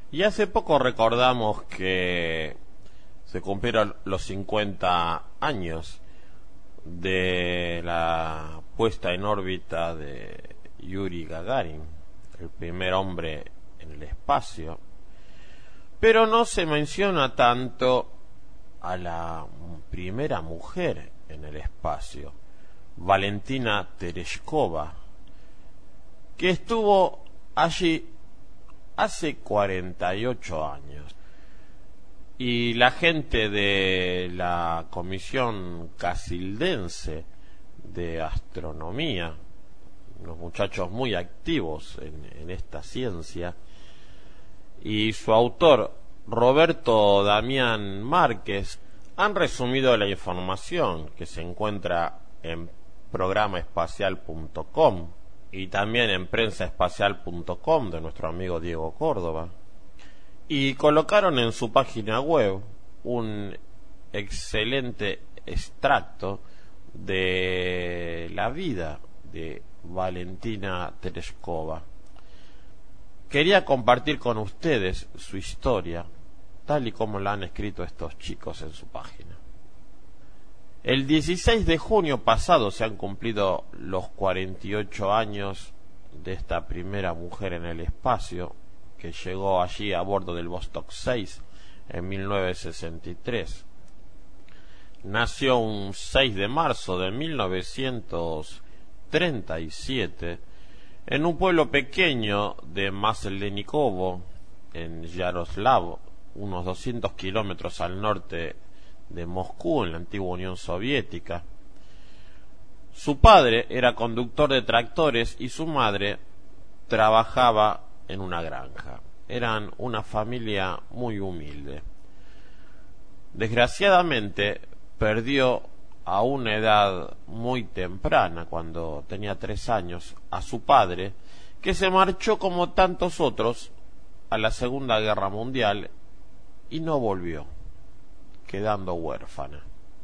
Y hace poco recordamos que se cumplieron los cincuenta años de la puesta en órbita de Yuri Gagarin, el primer hombre en el espacio, pero no se menciona tanto a la primera mujer en el espacio, Valentina Tereshkova, que estuvo allí hace cuarenta y ocho años. Y la gente de la Comisión Casildense de Astronomía, unos muchachos muy activos en, en esta ciencia, y su autor Roberto Damián Márquez han resumido la información que se encuentra en programa espacial punto com y también en prensa espacial punto com de nuestro amigo Diego Córdoba, y colocaron en su página web un excelente extracto de la vida de Valentina Tereshkova. Quería compartir con ustedes su historia, tal y como la han escrito estos chicos en su página. El dieciséis de junio pasado se han cumplido los cuarenta y ocho años de esta primera mujer en el espacio, que llegó allí a bordo del Vostok seis en mil novecientos sesenta y tres. Nació un seis de marzo de mil novecientos treinta y siete en un pueblo pequeño de Maslenikovo, en Yaroslav, unos doscientos kilómetros al norte de Moscú, en la antigua Unión Soviética. Su padre era conductor de tractores y su madre trabajaba en una granja. Eran una familia muy humilde. Desgraciadamente perdió a una edad muy temprana, cuando tenía tres años, a su padre, que se marchó como tantos otros a la Segunda Guerra Mundial y no volvió, quedando huérfana.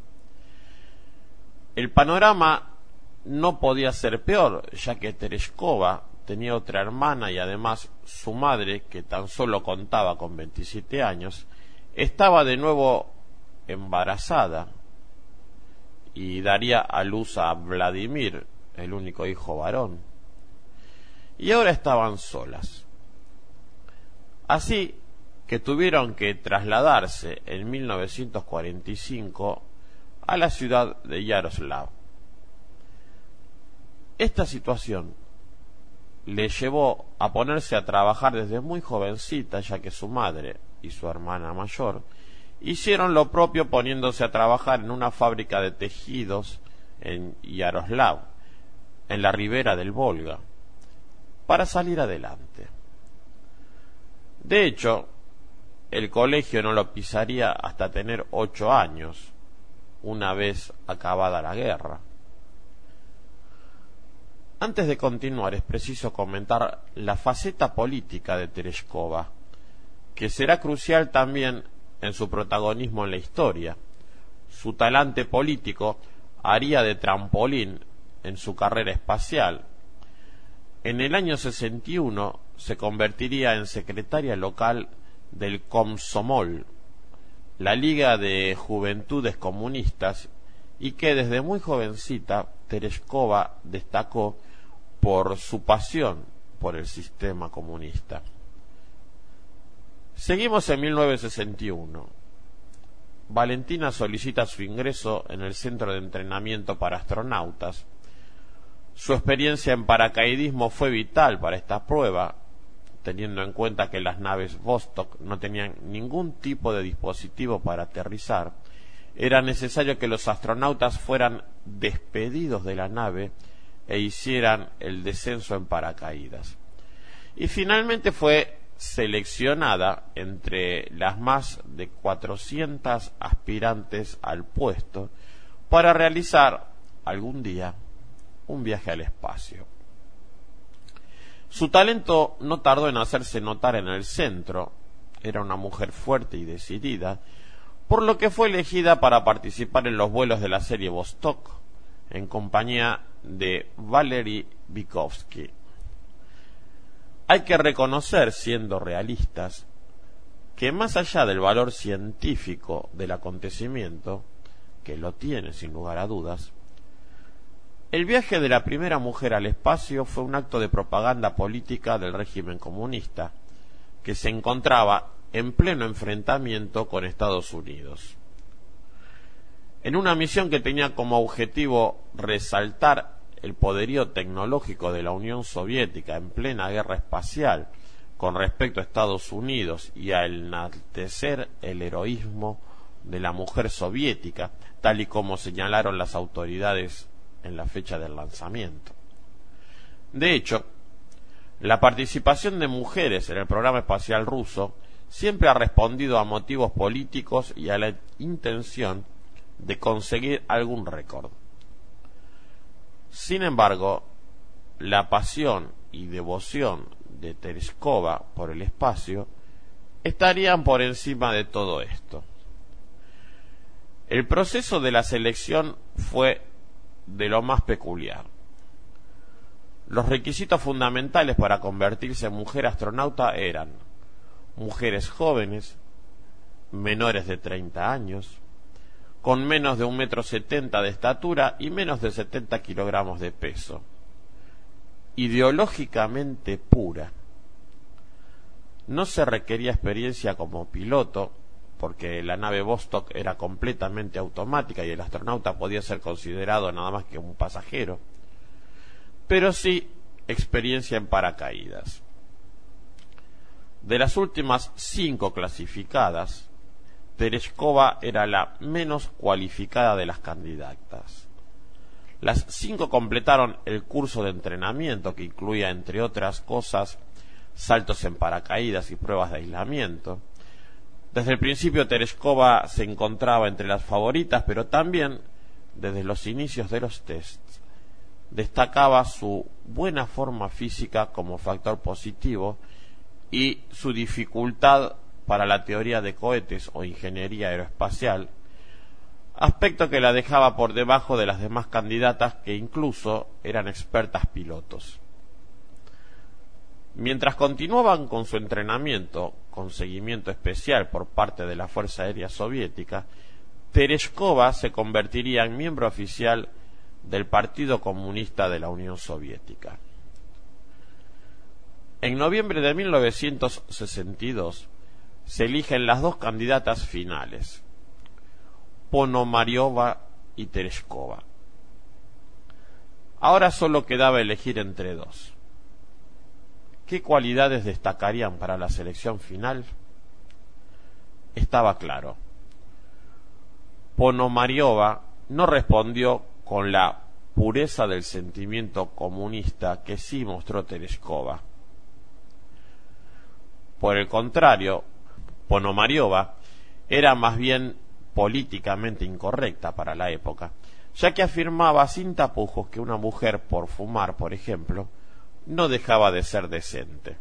El panorama no podía ser peor, ya que Tereshkova tenía otra hermana y además su madre, que tan solo contaba con veintisiete años, estaba de nuevo embarazada y daría a luz a Vladimir, el único hijo varón. Y ahora estaban solas. Así que tuvieron que trasladarse en mil novecientos cuarenta y cinco a la ciudad de Yaroslav. Esta situación le llevó a ponerse a trabajar desde muy jovencita, ya que su madre y su hermana mayor hicieron lo propio, poniéndose a trabajar en una fábrica de tejidos en Yaroslav, en la ribera del Volga, para salir adelante. De hecho, el colegio no lo pisaría hasta tener ocho años, una vez acabada la guerra. Antes de continuar, es preciso comentar la faceta política de Tereshkova, que será crucial también en su protagonismo en la historia. Su talante político haría de trampolín en su carrera espacial. En el año sesenta y uno se convertiría en secretaria local del Komsomol, la Liga de Juventudes Comunistas, y que desde muy jovencita Tereshkova destacó por su pasión por el sistema comunista. Seguimos en mil novecientos sesenta y uno. Valentina solicita su ingreso en el Centro de Entrenamiento para Astronautas. Su experiencia en paracaidismo fue vital para esta prueba, teniendo en cuenta que las naves Vostok no tenían ningún tipo de dispositivo para aterrizar. Era necesario que los astronautas fueran despedidos de la nave e hicieran el descenso en paracaídas. Y finalmente fue seleccionada entre las más de cuatrocientas aspirantes al puesto para realizar algún día un viaje al espacio. Su talento no tardó en hacerse notar en el centro. Era una mujer fuerte y decidida, por lo que fue elegida para participar en los vuelos de la serie Vostok en compañía de Valery Vygotsky. Hay que reconocer, siendo realistas, que más allá del valor científico del acontecimiento, que lo tiene sin lugar a dudas, el viaje de la primera mujer al espacio fue un acto de propaganda política del régimen comunista, que se encontraba en pleno enfrentamiento con Estados Unidos. En una misión que tenía como objetivo resaltar el poderío tecnológico de la Unión Soviética en plena guerra espacial con respecto a Estados Unidos y a enaltecer el heroísmo de la mujer soviética, tal y como señalaron las autoridades en la fecha del lanzamiento. De hecho, la participación de mujeres en el programa espacial ruso siempre ha respondido a motivos políticos y a la intención de conseguir algún récord. Sin embargo, la pasión y devoción de Tereshkova por el espacio estarían por encima de todo esto. El proceso de la selección fue de lo más peculiar. Los requisitos fundamentales para convertirse en mujer astronauta eran mujeres jóvenes, menores de treinta años, con menos de un metro setenta de estatura y menos de setenta kilogramos de peso, ideológicamente pura. No se requería experiencia como piloto, porque la nave Vostok era completamente automática y el astronauta podía ser considerado nada más que un pasajero, pero sí experiencia en paracaídas. De las últimas cinco clasificadas, Tereshkova era la menos cualificada de las candidatas. Las cinco completaron el curso de entrenamiento que incluía, entre otras cosas, saltos en paracaídas y pruebas de aislamiento. Desde el principio Tereshkova se encontraba entre las favoritas, pero también desde los inicios de los tests destacaba su buena forma física como factor positivo y su dificultad para la teoría de cohetes o ingeniería aeroespacial, aspecto que la dejaba por debajo de las demás candidatas que incluso eran expertas pilotos. Mientras continuaban con su entrenamiento con seguimiento especial por parte de la Fuerza Aérea Soviética, Tereshkova se convertiría en miembro oficial del Partido Comunista de la Unión Soviética. En noviembre de mil novecientos sesenta y dos se eligen las dos candidatas finales, Ponomariova y Tereshkova. Ahora solo quedaba elegir entre dos. ¿Qué cualidades destacarían para la selección final? Estaba claro. Ponomariova no respondió con la pureza del sentimiento comunista que sí mostró Tereshkova. Por el contrario, Ponomariova era más bien políticamente incorrecta para la época, ya que afirmaba sin tapujos que una mujer por fumar, por ejemplo, no dejaba de ser decente.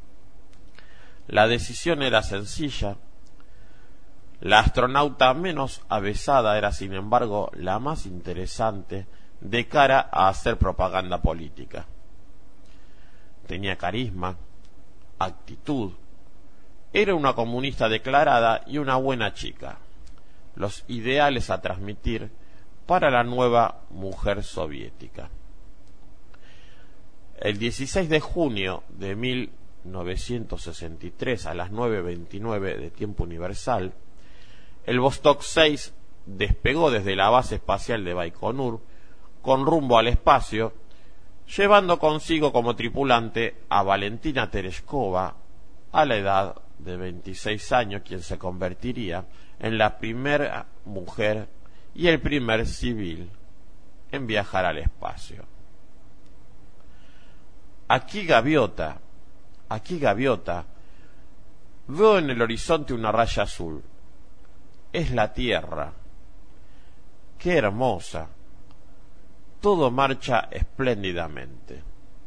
La decisión era sencilla. La astronauta menos avesada era, sin embargo, la más interesante de cara a hacer propaganda política. Tenía carisma, actitud, era una comunista declarada y una buena chica, los ideales a transmitir para la nueva mujer soviética. El dieciséis de junio de mil novecientos sesenta y tres a las nueve veintinueve de tiempo universal, el Vostok seis despegó desde la base espacial de Baikonur con rumbo al espacio, llevando consigo como tripulante a Valentina Tereshkova, a la edad de veintiséis años, quien se convertiría en la primera mujer y el primer civil en viajar al espacio. Aquí gaviota, aquí gaviota, veo en el horizonte una raya azul. Es la Tierra. ¡Qué hermosa! Todo marcha espléndidamente.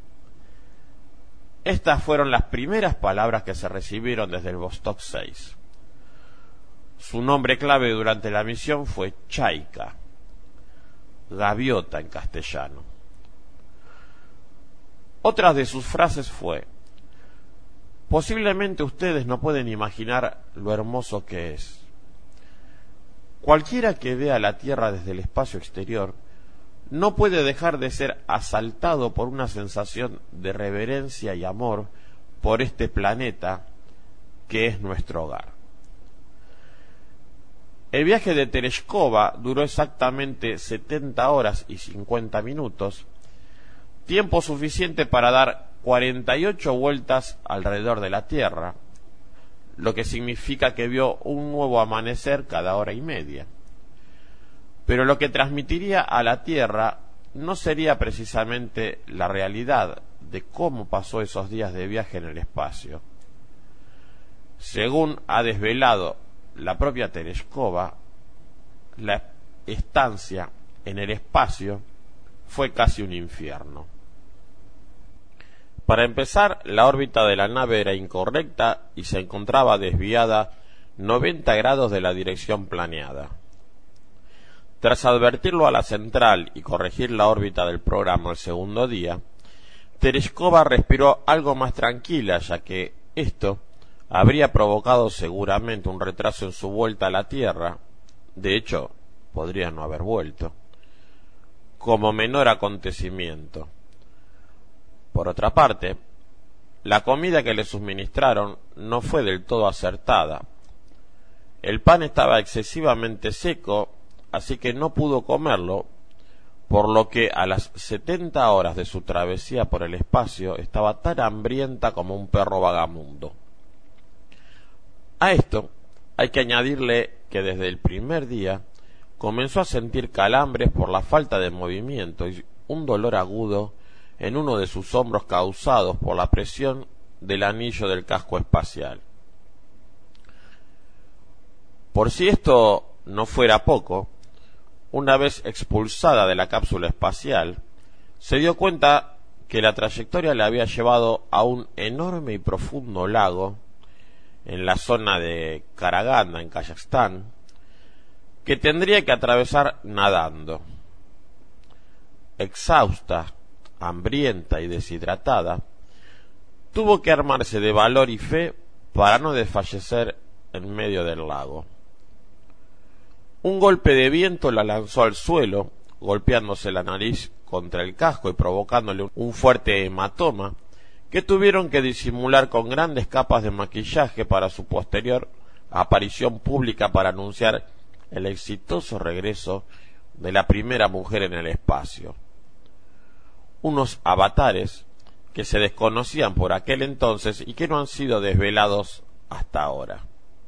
Estas fueron las primeras palabras que se recibieron desde el Vostok seis. Su nombre clave durante la misión fue Chaika, gaviota en castellano. Otra de sus frases fue: Posiblemente ustedes no pueden imaginar lo hermoso que es. Cualquiera que vea la Tierra desde el espacio exterior no puede dejar de ser asaltado por una sensación de reverencia y amor por este planeta que es nuestro hogar. El viaje de Tereshkova duró exactamente setenta horas y cincuenta minutos, tiempo suficiente para dar cuarenta y ocho vueltas alrededor de la Tierra, lo que significa que vio un nuevo amanecer cada hora y media. Pero lo que transmitiría a la Tierra no sería precisamente la realidad de cómo pasó esos días de viaje en el espacio. Según ha desvelado la propia Tereshkova, la estancia en el espacio fue casi un infierno. Para empezar, la órbita de la nave era incorrecta y se encontraba desviada noventa grados de la dirección planeada. Tras advertirlo a la central y corregir la órbita del programa el segundo día, Tereshkova respiró algo más tranquila, ya que esto habría provocado seguramente un retraso en su vuelta a la Tierra. De hecho, podría no haber vuelto, como menor acontecimiento. Por otra parte, la comida que le suministraron no fue del todo acertada. El pan estaba excesivamente seco, así que no pudo comerlo, por lo que a las setenta horas de su travesía por el espacio estaba tan hambrienta como un perro vagamundo. A esto hay que añadirle que desde el primer día comenzó a sentir calambres por la falta de movimiento y un dolor agudo en uno de sus hombros causados por la presión del anillo del casco espacial. Por si esto no fuera poco, una vez expulsada de la cápsula espacial, se dio cuenta que la trayectoria le había llevado a un enorme y profundo lago en la zona de Karaganda, en Kazajstán, que tendría que atravesar nadando. Exhausta, hambrienta y deshidratada, tuvo que armarse de valor y fe para no desfallecer en medio del lago. Un golpe de viento la lanzó al suelo, golpeándose la nariz contra el casco y provocándole un fuerte hematoma que tuvieron que disimular con grandes capas de maquillaje para su posterior aparición pública para anunciar el exitoso regreso de la primera mujer en el espacio. Unos avatares que se desconocían por aquel entonces y que no han sido desvelados hasta ahora.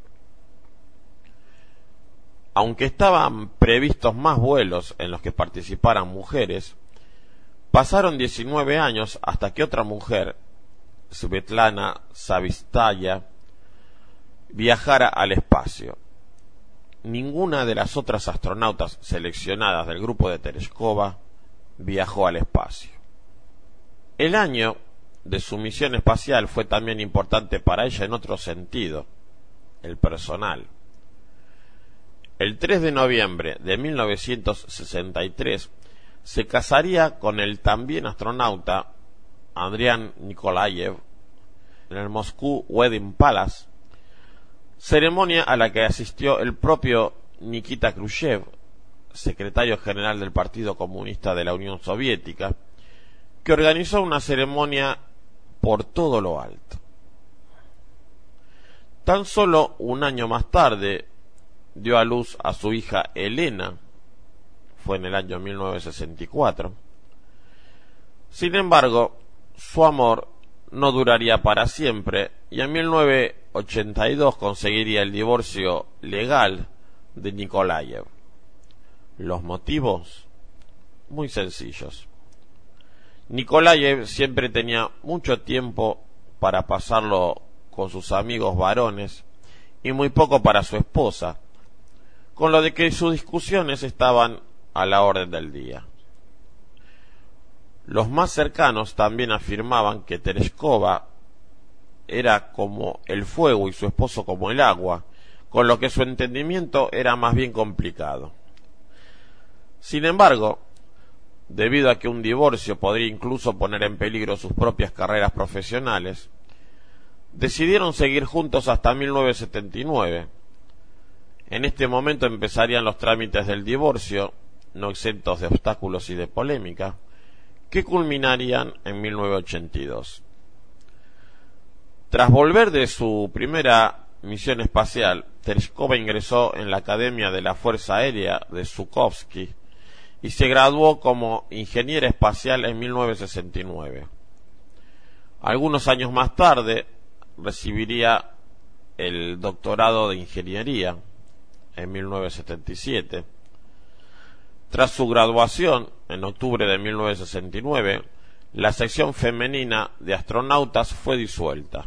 Aunque estaban previstos más vuelos en los que participaran mujeres, pasaron diecinueve años hasta que otra mujer, Svetlana Savistaya, viajara al espacio. Ninguna de las otras astronautas seleccionadas del grupo de Tereshkova viajó al espacio. El año de su misión espacial fue también importante para ella en otro sentido, el personal. El tres de noviembre de mil novecientos sesenta y tres se casaría con el también astronauta Andrian Nikolaev en el Moscú Wedding Palace, ceremonia a la que asistió el propio Nikita Khrushchev, secretario general del Partido Comunista de la Unión Soviética, que organizó una ceremonia por todo lo alto. Tan solo un año más tarde dio a luz a su hija Elena, fue en el año mil novecientos sesenta y cuatro. Sin embargo, su amor no duraría para siempre y en mil novecientos ochenta y dos conseguiría el divorcio legal de Nikolaev. Los motivos, muy sencillos. Nikolaev siempre tenía mucho tiempo para pasarlo con sus amigos varones y muy poco para su esposa, con lo de que sus discusiones estaban a la orden del día. Los más cercanos también afirmaban que Tereshkova era como el fuego y su esposo como el agua, con lo que su entendimiento era más bien complicado. Sin embargo, debido a que un divorcio podría incluso poner en peligro sus propias carreras profesionales, Decidieron seguir juntos hasta mil novecientos setenta y nueve. En este momento empezarían los trámites del divorcio, no exentos de obstáculos y de polémica, que culminarían en mil novecientos ochenta y dos. Tras volver de su primera misión espacial, Tereshkova ingresó en la Academia de la Fuerza Aérea de Zhukovsky y se graduó como ingeniera espacial en mil novecientos sesenta y nueve. Algunos años más tarde recibiría el doctorado de ingeniería en mil novecientos setenta y siete. Tras su graduación, en octubre de mil novecientos sesenta y nueve, la sección femenina de astronautas fue disuelta.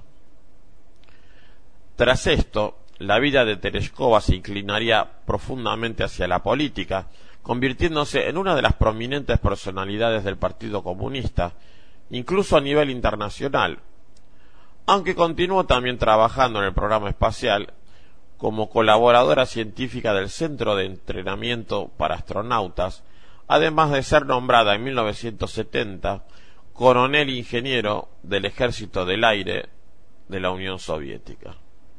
Tras esto, la vida de Tereshkova se inclinaría profundamente hacia la política, convirtiéndose en una de las prominentes personalidades del Partido Comunista, incluso a nivel internacional, aunque continuó también trabajando en el programa espacial como colaboradora científica del Centro de Entrenamiento para Astronautas, además de ser nombrada en mil novecientos setenta coronel ingeniero del Ejército del Aire de la Unión Soviética.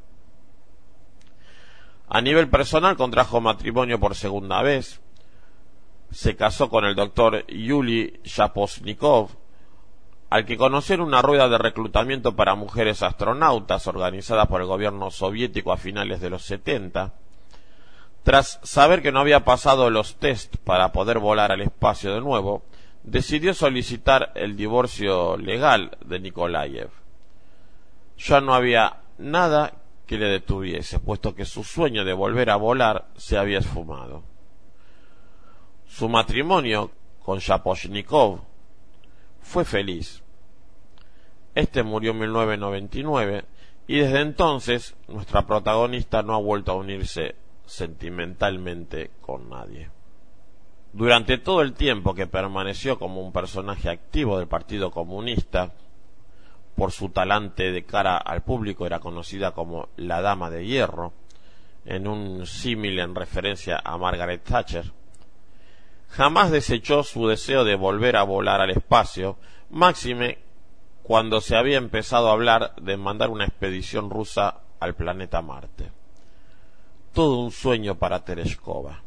A nivel personal contrajo matrimonio por segunda vez, se casó con el doctor Yuli Shaposnikov, al que conoció en una rueda de reclutamiento para mujeres astronautas organizada por el gobierno soviético a finales de los setenta. Tras saber que no había pasado los test para poder volar al espacio de nuevo, decidió solicitar el divorcio legal de Nikolaev. Ya no había nada que le detuviese, puesto que su sueño de volver a volar se había esfumado. Su matrimonio con Shaposhnikov fue feliz. Este murió en mil novecientos noventa y nueve y desde entonces nuestra protagonista no ha vuelto a unirse sentimentalmente con nadie. Durante todo el tiempo que permaneció como un personaje activo del Partido Comunista, por su talante de cara al público era conocida como la Dama de Hierro, en un símil en referencia a Margaret Thatcher. Jamás desechó su deseo de volver a volar al espacio, máxime cuando se había empezado a hablar de mandar una expedición rusa al planeta Marte. Todo un sueño para Tereshkova.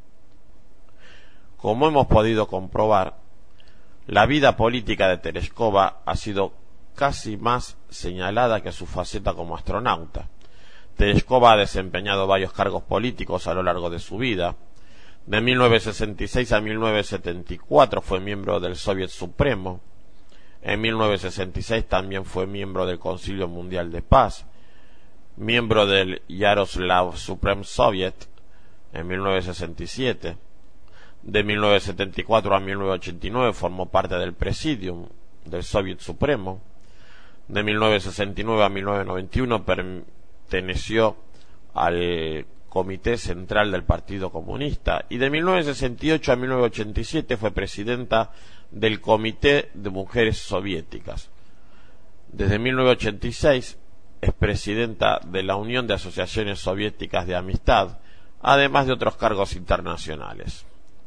Como hemos podido comprobar, la vida política de Tereshkova ha sido casi más señalada que su faceta como astronauta. Tereshkova ha desempeñado varios cargos políticos a lo largo de su vida. De mil novecientos sesenta y seis a mil novecientos setenta y cuatro fue miembro del Soviet Supremo. En mil novecientos sesenta y seis también fue miembro del Concilio Mundial de Paz, miembro del Yaroslav Supreme Soviet en mil novecientos sesenta y siete. De mil novecientos setenta y cuatro a mil novecientos ochenta y nueve formó parte del Presidium del Soviet Supremo. De mil novecientos sesenta y nueve a mil novecientos noventa y uno perteneció al Comité Central del Partido Comunista y de mil novecientos sesenta y ocho a mil novecientos ochenta y siete fue presidenta del Comité de Mujeres Soviéticas. Desde mil novecientos ochenta y seis es presidenta de la Unión de Asociaciones Soviéticas de Amistad, además de otros cargos internacionales.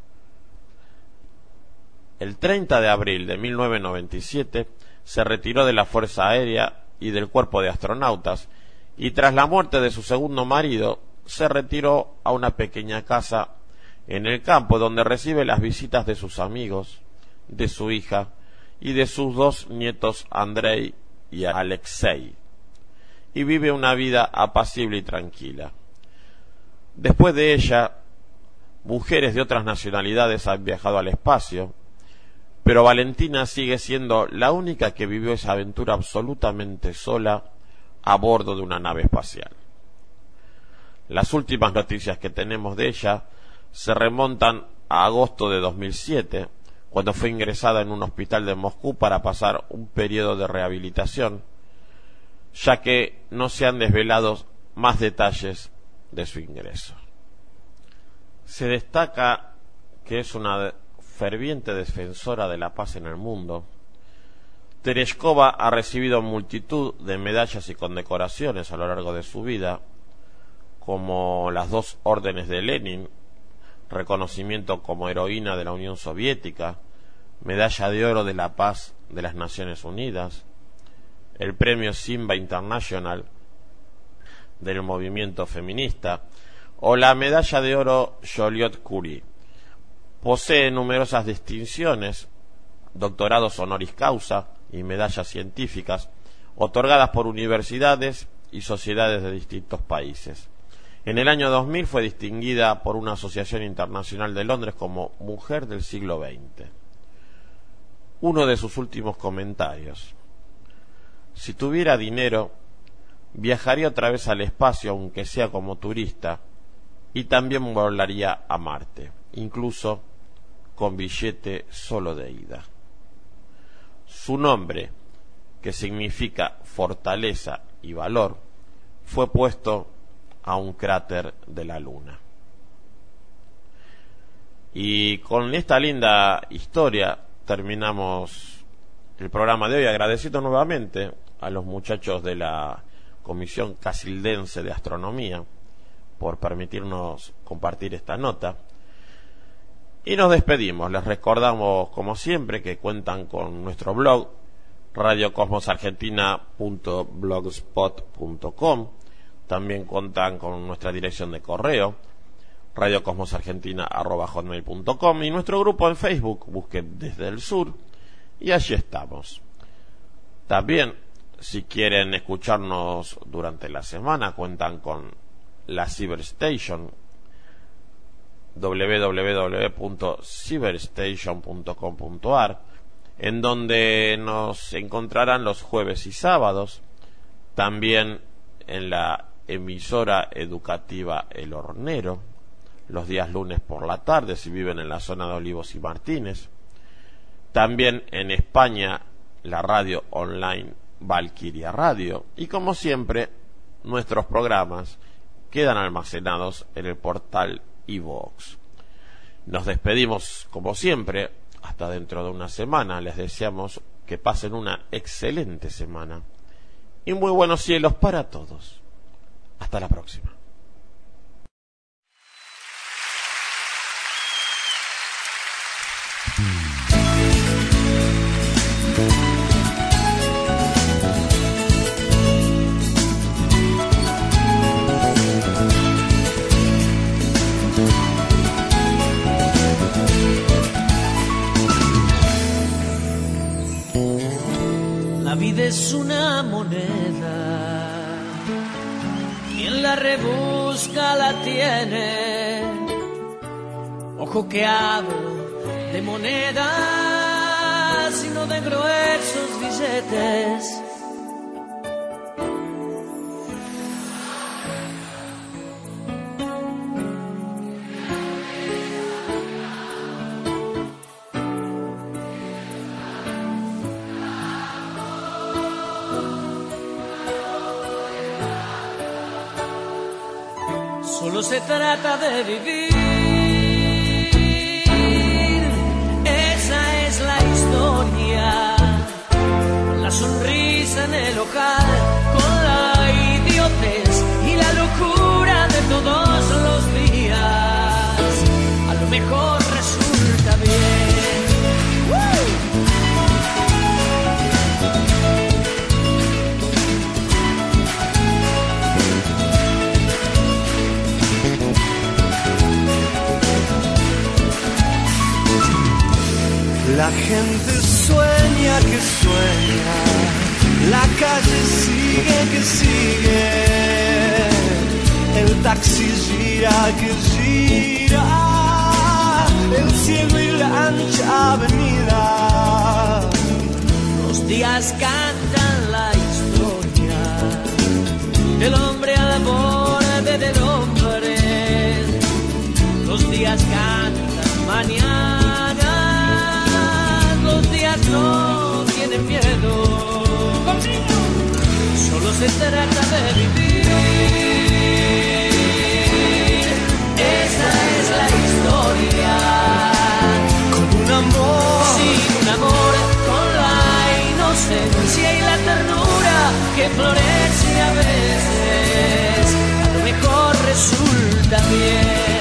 El treinta de abril de mil novecientos noventa y siete se retiró de la Fuerza Aérea y del Cuerpo de Astronautas y tras la muerte de su segundo marido se retiró a una pequeña casa en el campo donde recibe las visitas de sus amigos, de su hija y de sus dos nietos Andrei y Alexei, y vive una vida apacible y tranquila. Después de ella, mujeres de otras nacionalidades han viajado al espacio, pero Valentina sigue siendo la única que vivió esa aventura absolutamente sola a bordo de una nave espacial. Las últimas noticias que tenemos de ella se remontan a agosto de dos mil siete, cuando fue ingresada en un hospital de Moscú para pasar un periodo de rehabilitación, ya que no se han desvelado más detalles de su ingreso. Se destaca que es una ferviente defensora de la paz en el mundo. Tereshkova ha recibido multitud de medallas y condecoraciones a lo largo de su vida, como las dos órdenes de Lenin, reconocimiento como heroína de la Unión Soviética, medalla de oro de la paz de las Naciones Unidas, el premio Simba International del movimiento feminista o la medalla de oro Joliot-Curie. Posee numerosas distinciones, doctorados honoris causa y medallas científicas otorgadas por universidades y sociedades de distintos países. En el año dos mil fue distinguida por una asociación internacional de Londres como Mujer del siglo veinte. Uno de sus últimos comentarios: si tuviera dinero, viajaría otra vez al espacio, aunque sea como turista, y también volaría a Marte, incluso con billete solo de ida. Su nombre, que significa fortaleza y valor, fue puesto a un cráter de la Luna. Y con esta linda historia terminamos el programa de hoy, agradeciendo nuevamente a los muchachos de la Comisión Casildense de Astronomía por permitirnos compartir esta nota. Y nos despedimos. Les recordamos, como siempre, que cuentan con nuestro blog radio cosmos argentina punto blogspot punto com. También cuentan con nuestra dirección de correo radio cosmos argentina arroba hotmail punto com y nuestro grupo en Facebook. Busquen Desde el Sur y allí estamos. También, si quieren escucharnos durante la semana, cuentan con la Cyberstation, doble u doble u doble u punto cyberstation punto com punto a r, en donde nos encontrarán los jueves y sábados, también en la emisora educativa El Hornero, los días lunes por la tarde si viven en la zona de Olivos y Martínez, también en España la radio online Valkyria Radio, y como siempre nuestros programas quedan almacenados en el portal iVoox. Nos despedimos como siempre hasta dentro de una semana. Les deseamos que pasen una excelente semana y muy buenos cielos para todos. Hasta la próxima. La vida es una moneda, quien la rebusca la tiene. Ojo que hablo de monedas y no de gruesos billetes. Solo se trata de vivir, esa es la historia. La sonrisa en el local, con la idiotez y la locura de todos los días. A lo mejor resulta bien. La gente sueña que sueña, la calle sigue que sigue, el taxi gira que gira, el cielo y la ancha avenida. Los días cantan la historia del hombre al borde del hombre. Los días cantan mañana. No tienen miedo, solo se trata de vivir. Esa es la historia, con un amor, sin un amor, con la inocencia y la ternura que florece a veces. A lo mejor resulta bien.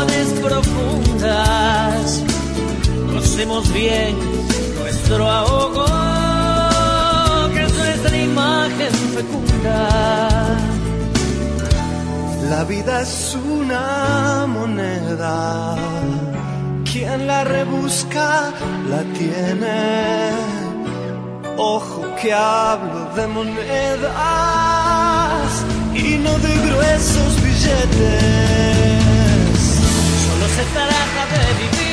emociones profundas, conocemos bien nuestro ahogo, que es nuestra imagen fecunda. La vida es una moneda, quien la rebusca la tiene. Ojo que hablo de monedas y no de gruesos billetes. Solo se trata de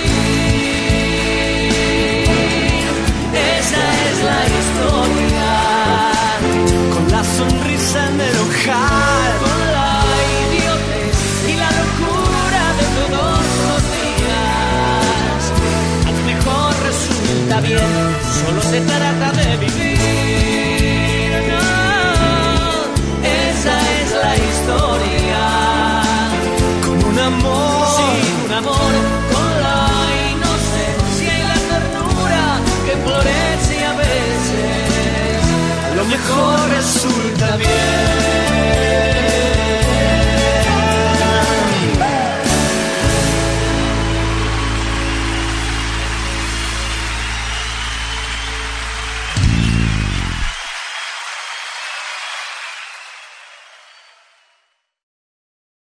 vivir, esa es la historia. Con la sonrisa en el ojal, con la idiotez y la locura de todos los días. A lo mejor resulta bien, solo se trata de vivir, no, esa es la historia. con un amor, Sí, un amor con la inocencia y la ternura que florece a veces. lo mejor resulta bien.